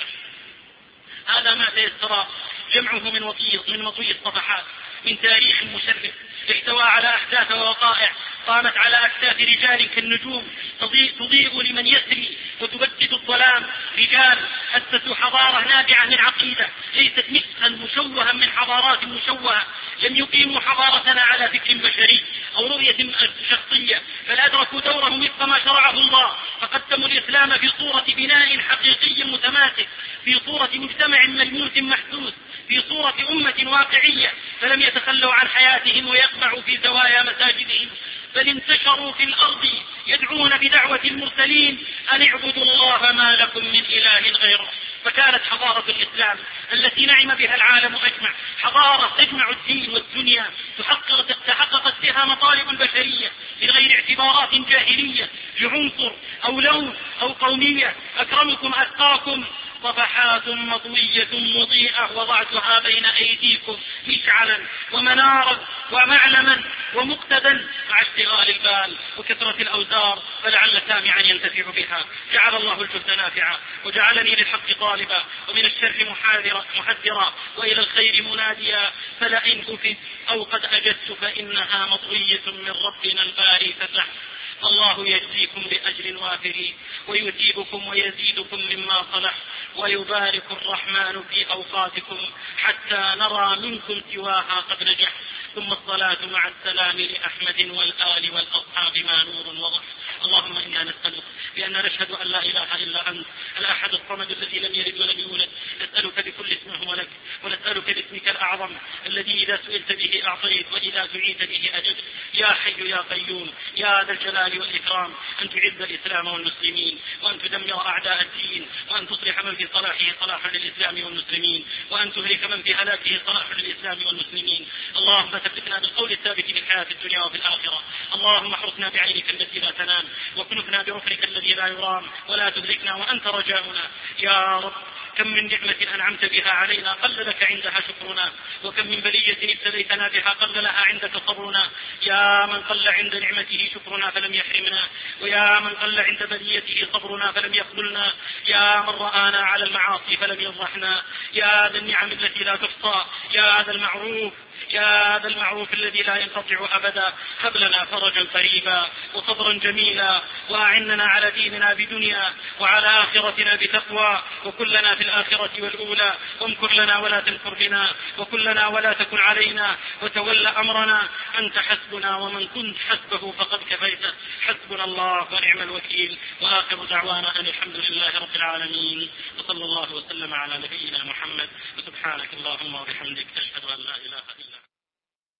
A: هذا ما تيسر جمعه من وطي من مطوي الصفحات من تاريخ مشرف احتوى على أحداث ووقائع قامت على أكتاف رجال كالنجوم تضيء, تضيء لمن يسري وتبدد الظلام رجال أسسوا حضارة نابعة من عقيدة ليست مسخا مشوها من حضارات مشوهة، لم يقيموا حضارتنا على فكر بشري أو رؤية شخصية، بل أدركوا دورهم وفق ما شرعه الله، فقدموا الإسلام في صورة بناء حقيقي متماسك، في صورة مجتمع ملموس محسوس، في صورة أمة واقعية، فلم يتخلوا عن حياتهم ويقمعوا في زوايا مساجدهم، بل انتشروا في الأرض يدعون بدعوة المرسلين أن اعبدوا الله ما لكم من إله غيره. فكانت حضارة الإسلام التي نعم بها العالم أجمع حضارة تجمع الدين والدنيا، تحققت بها مطالب البشرية من غير اعتبارات جاهلية لعنصر أو لون أو قومية. أكرمكم أتقاكم، صفحات مطوية مضيئة وضعتها بين أيديكم مشعلا ومنارا ومعلما ومقتدا، مع اشتغال البال وكثرة الأوزار، فلعل سامعا ينتفع بها. جعل الله الجهد نافعا، وجعلني للحق طالبا، ومن الشر محذرا، وإلى الخير مناديا، فلئن أفد أو قد أجدت فإنها مطوية من ربنا الباري فتح. الله يجزيكم بأجر وافر، ويثيبكم ويزيدكم مما صلح، ويبارك الرحمن في أوقاتكم حتى نرى منكم سواها قد نجح. ثم الصلاة مع السلام لأحمد والآل والأصحاب ما نور وضح. اللهم إنا نسألك بأن نشهد أن لا إله إلا أنت الأحد الصمد الذي لم يلد ولم يولد، نسألك بكل اسم هو لك، ونسألك باسمك الأعظم الذي إذا سئلت به أعطيت وإذا دعيت به أجبت. يا حي يا قيوم يا ذا الجلال والإكرام، أن تعز الإسلام والمسلمين، وأن تدمر أعداء الدين، وأن تصلح من في صلاحه صلاحا للإسلام والمسلمين، وأن تهلك من في هلاكه صلاحا للإسلام والمسلمين. اللهم ثبتنا بالقول الثابت في الحياة الدنيا وفي الآخرة. اللهم احرسنا بعينك التي لا تنام، وكنفنا برفقك الذي لا يرام، ولا تدركنا وأنت رجاؤنا. يا رب، كم من نعمة أنعمت بها علينا قل لك عندها شكرنا، وكم من بلية ابتليتنا بها قل لها عندك صبرنا. يا من قل عند نعمته شكرنا فلم يحرمنا، ويا من قل عند بليته صبرنا فلم يخذلنا، يا من رآنا على المعاصي فلم يفضحنا، يا ذا النعم التي لا تحصى، يا ذا المعروف يا هذا المعروف الذي لا ينقطع أبدا. هب لنا فرجا قريبا وصبرا جميلا، وأعننا على ديننا بدنيا وعلى آخرتنا بتقوى، وكلنا في الآخرة والأولى، وامكر لنا ولا تمكر بنا، وكلنا ولا تكن علينا، وتول أمرنا. أنت حسبنا ومن كنت حسبه فقد كفيته. حسبنا الله ونعم الوكيل. وآخر دعوانا أن الحمد لله رب العالمين، وصلى الله وسلم على نبينا محمد. وسبحانك اللهم وبحمدك، أشهد أن لا إله إلا أنت.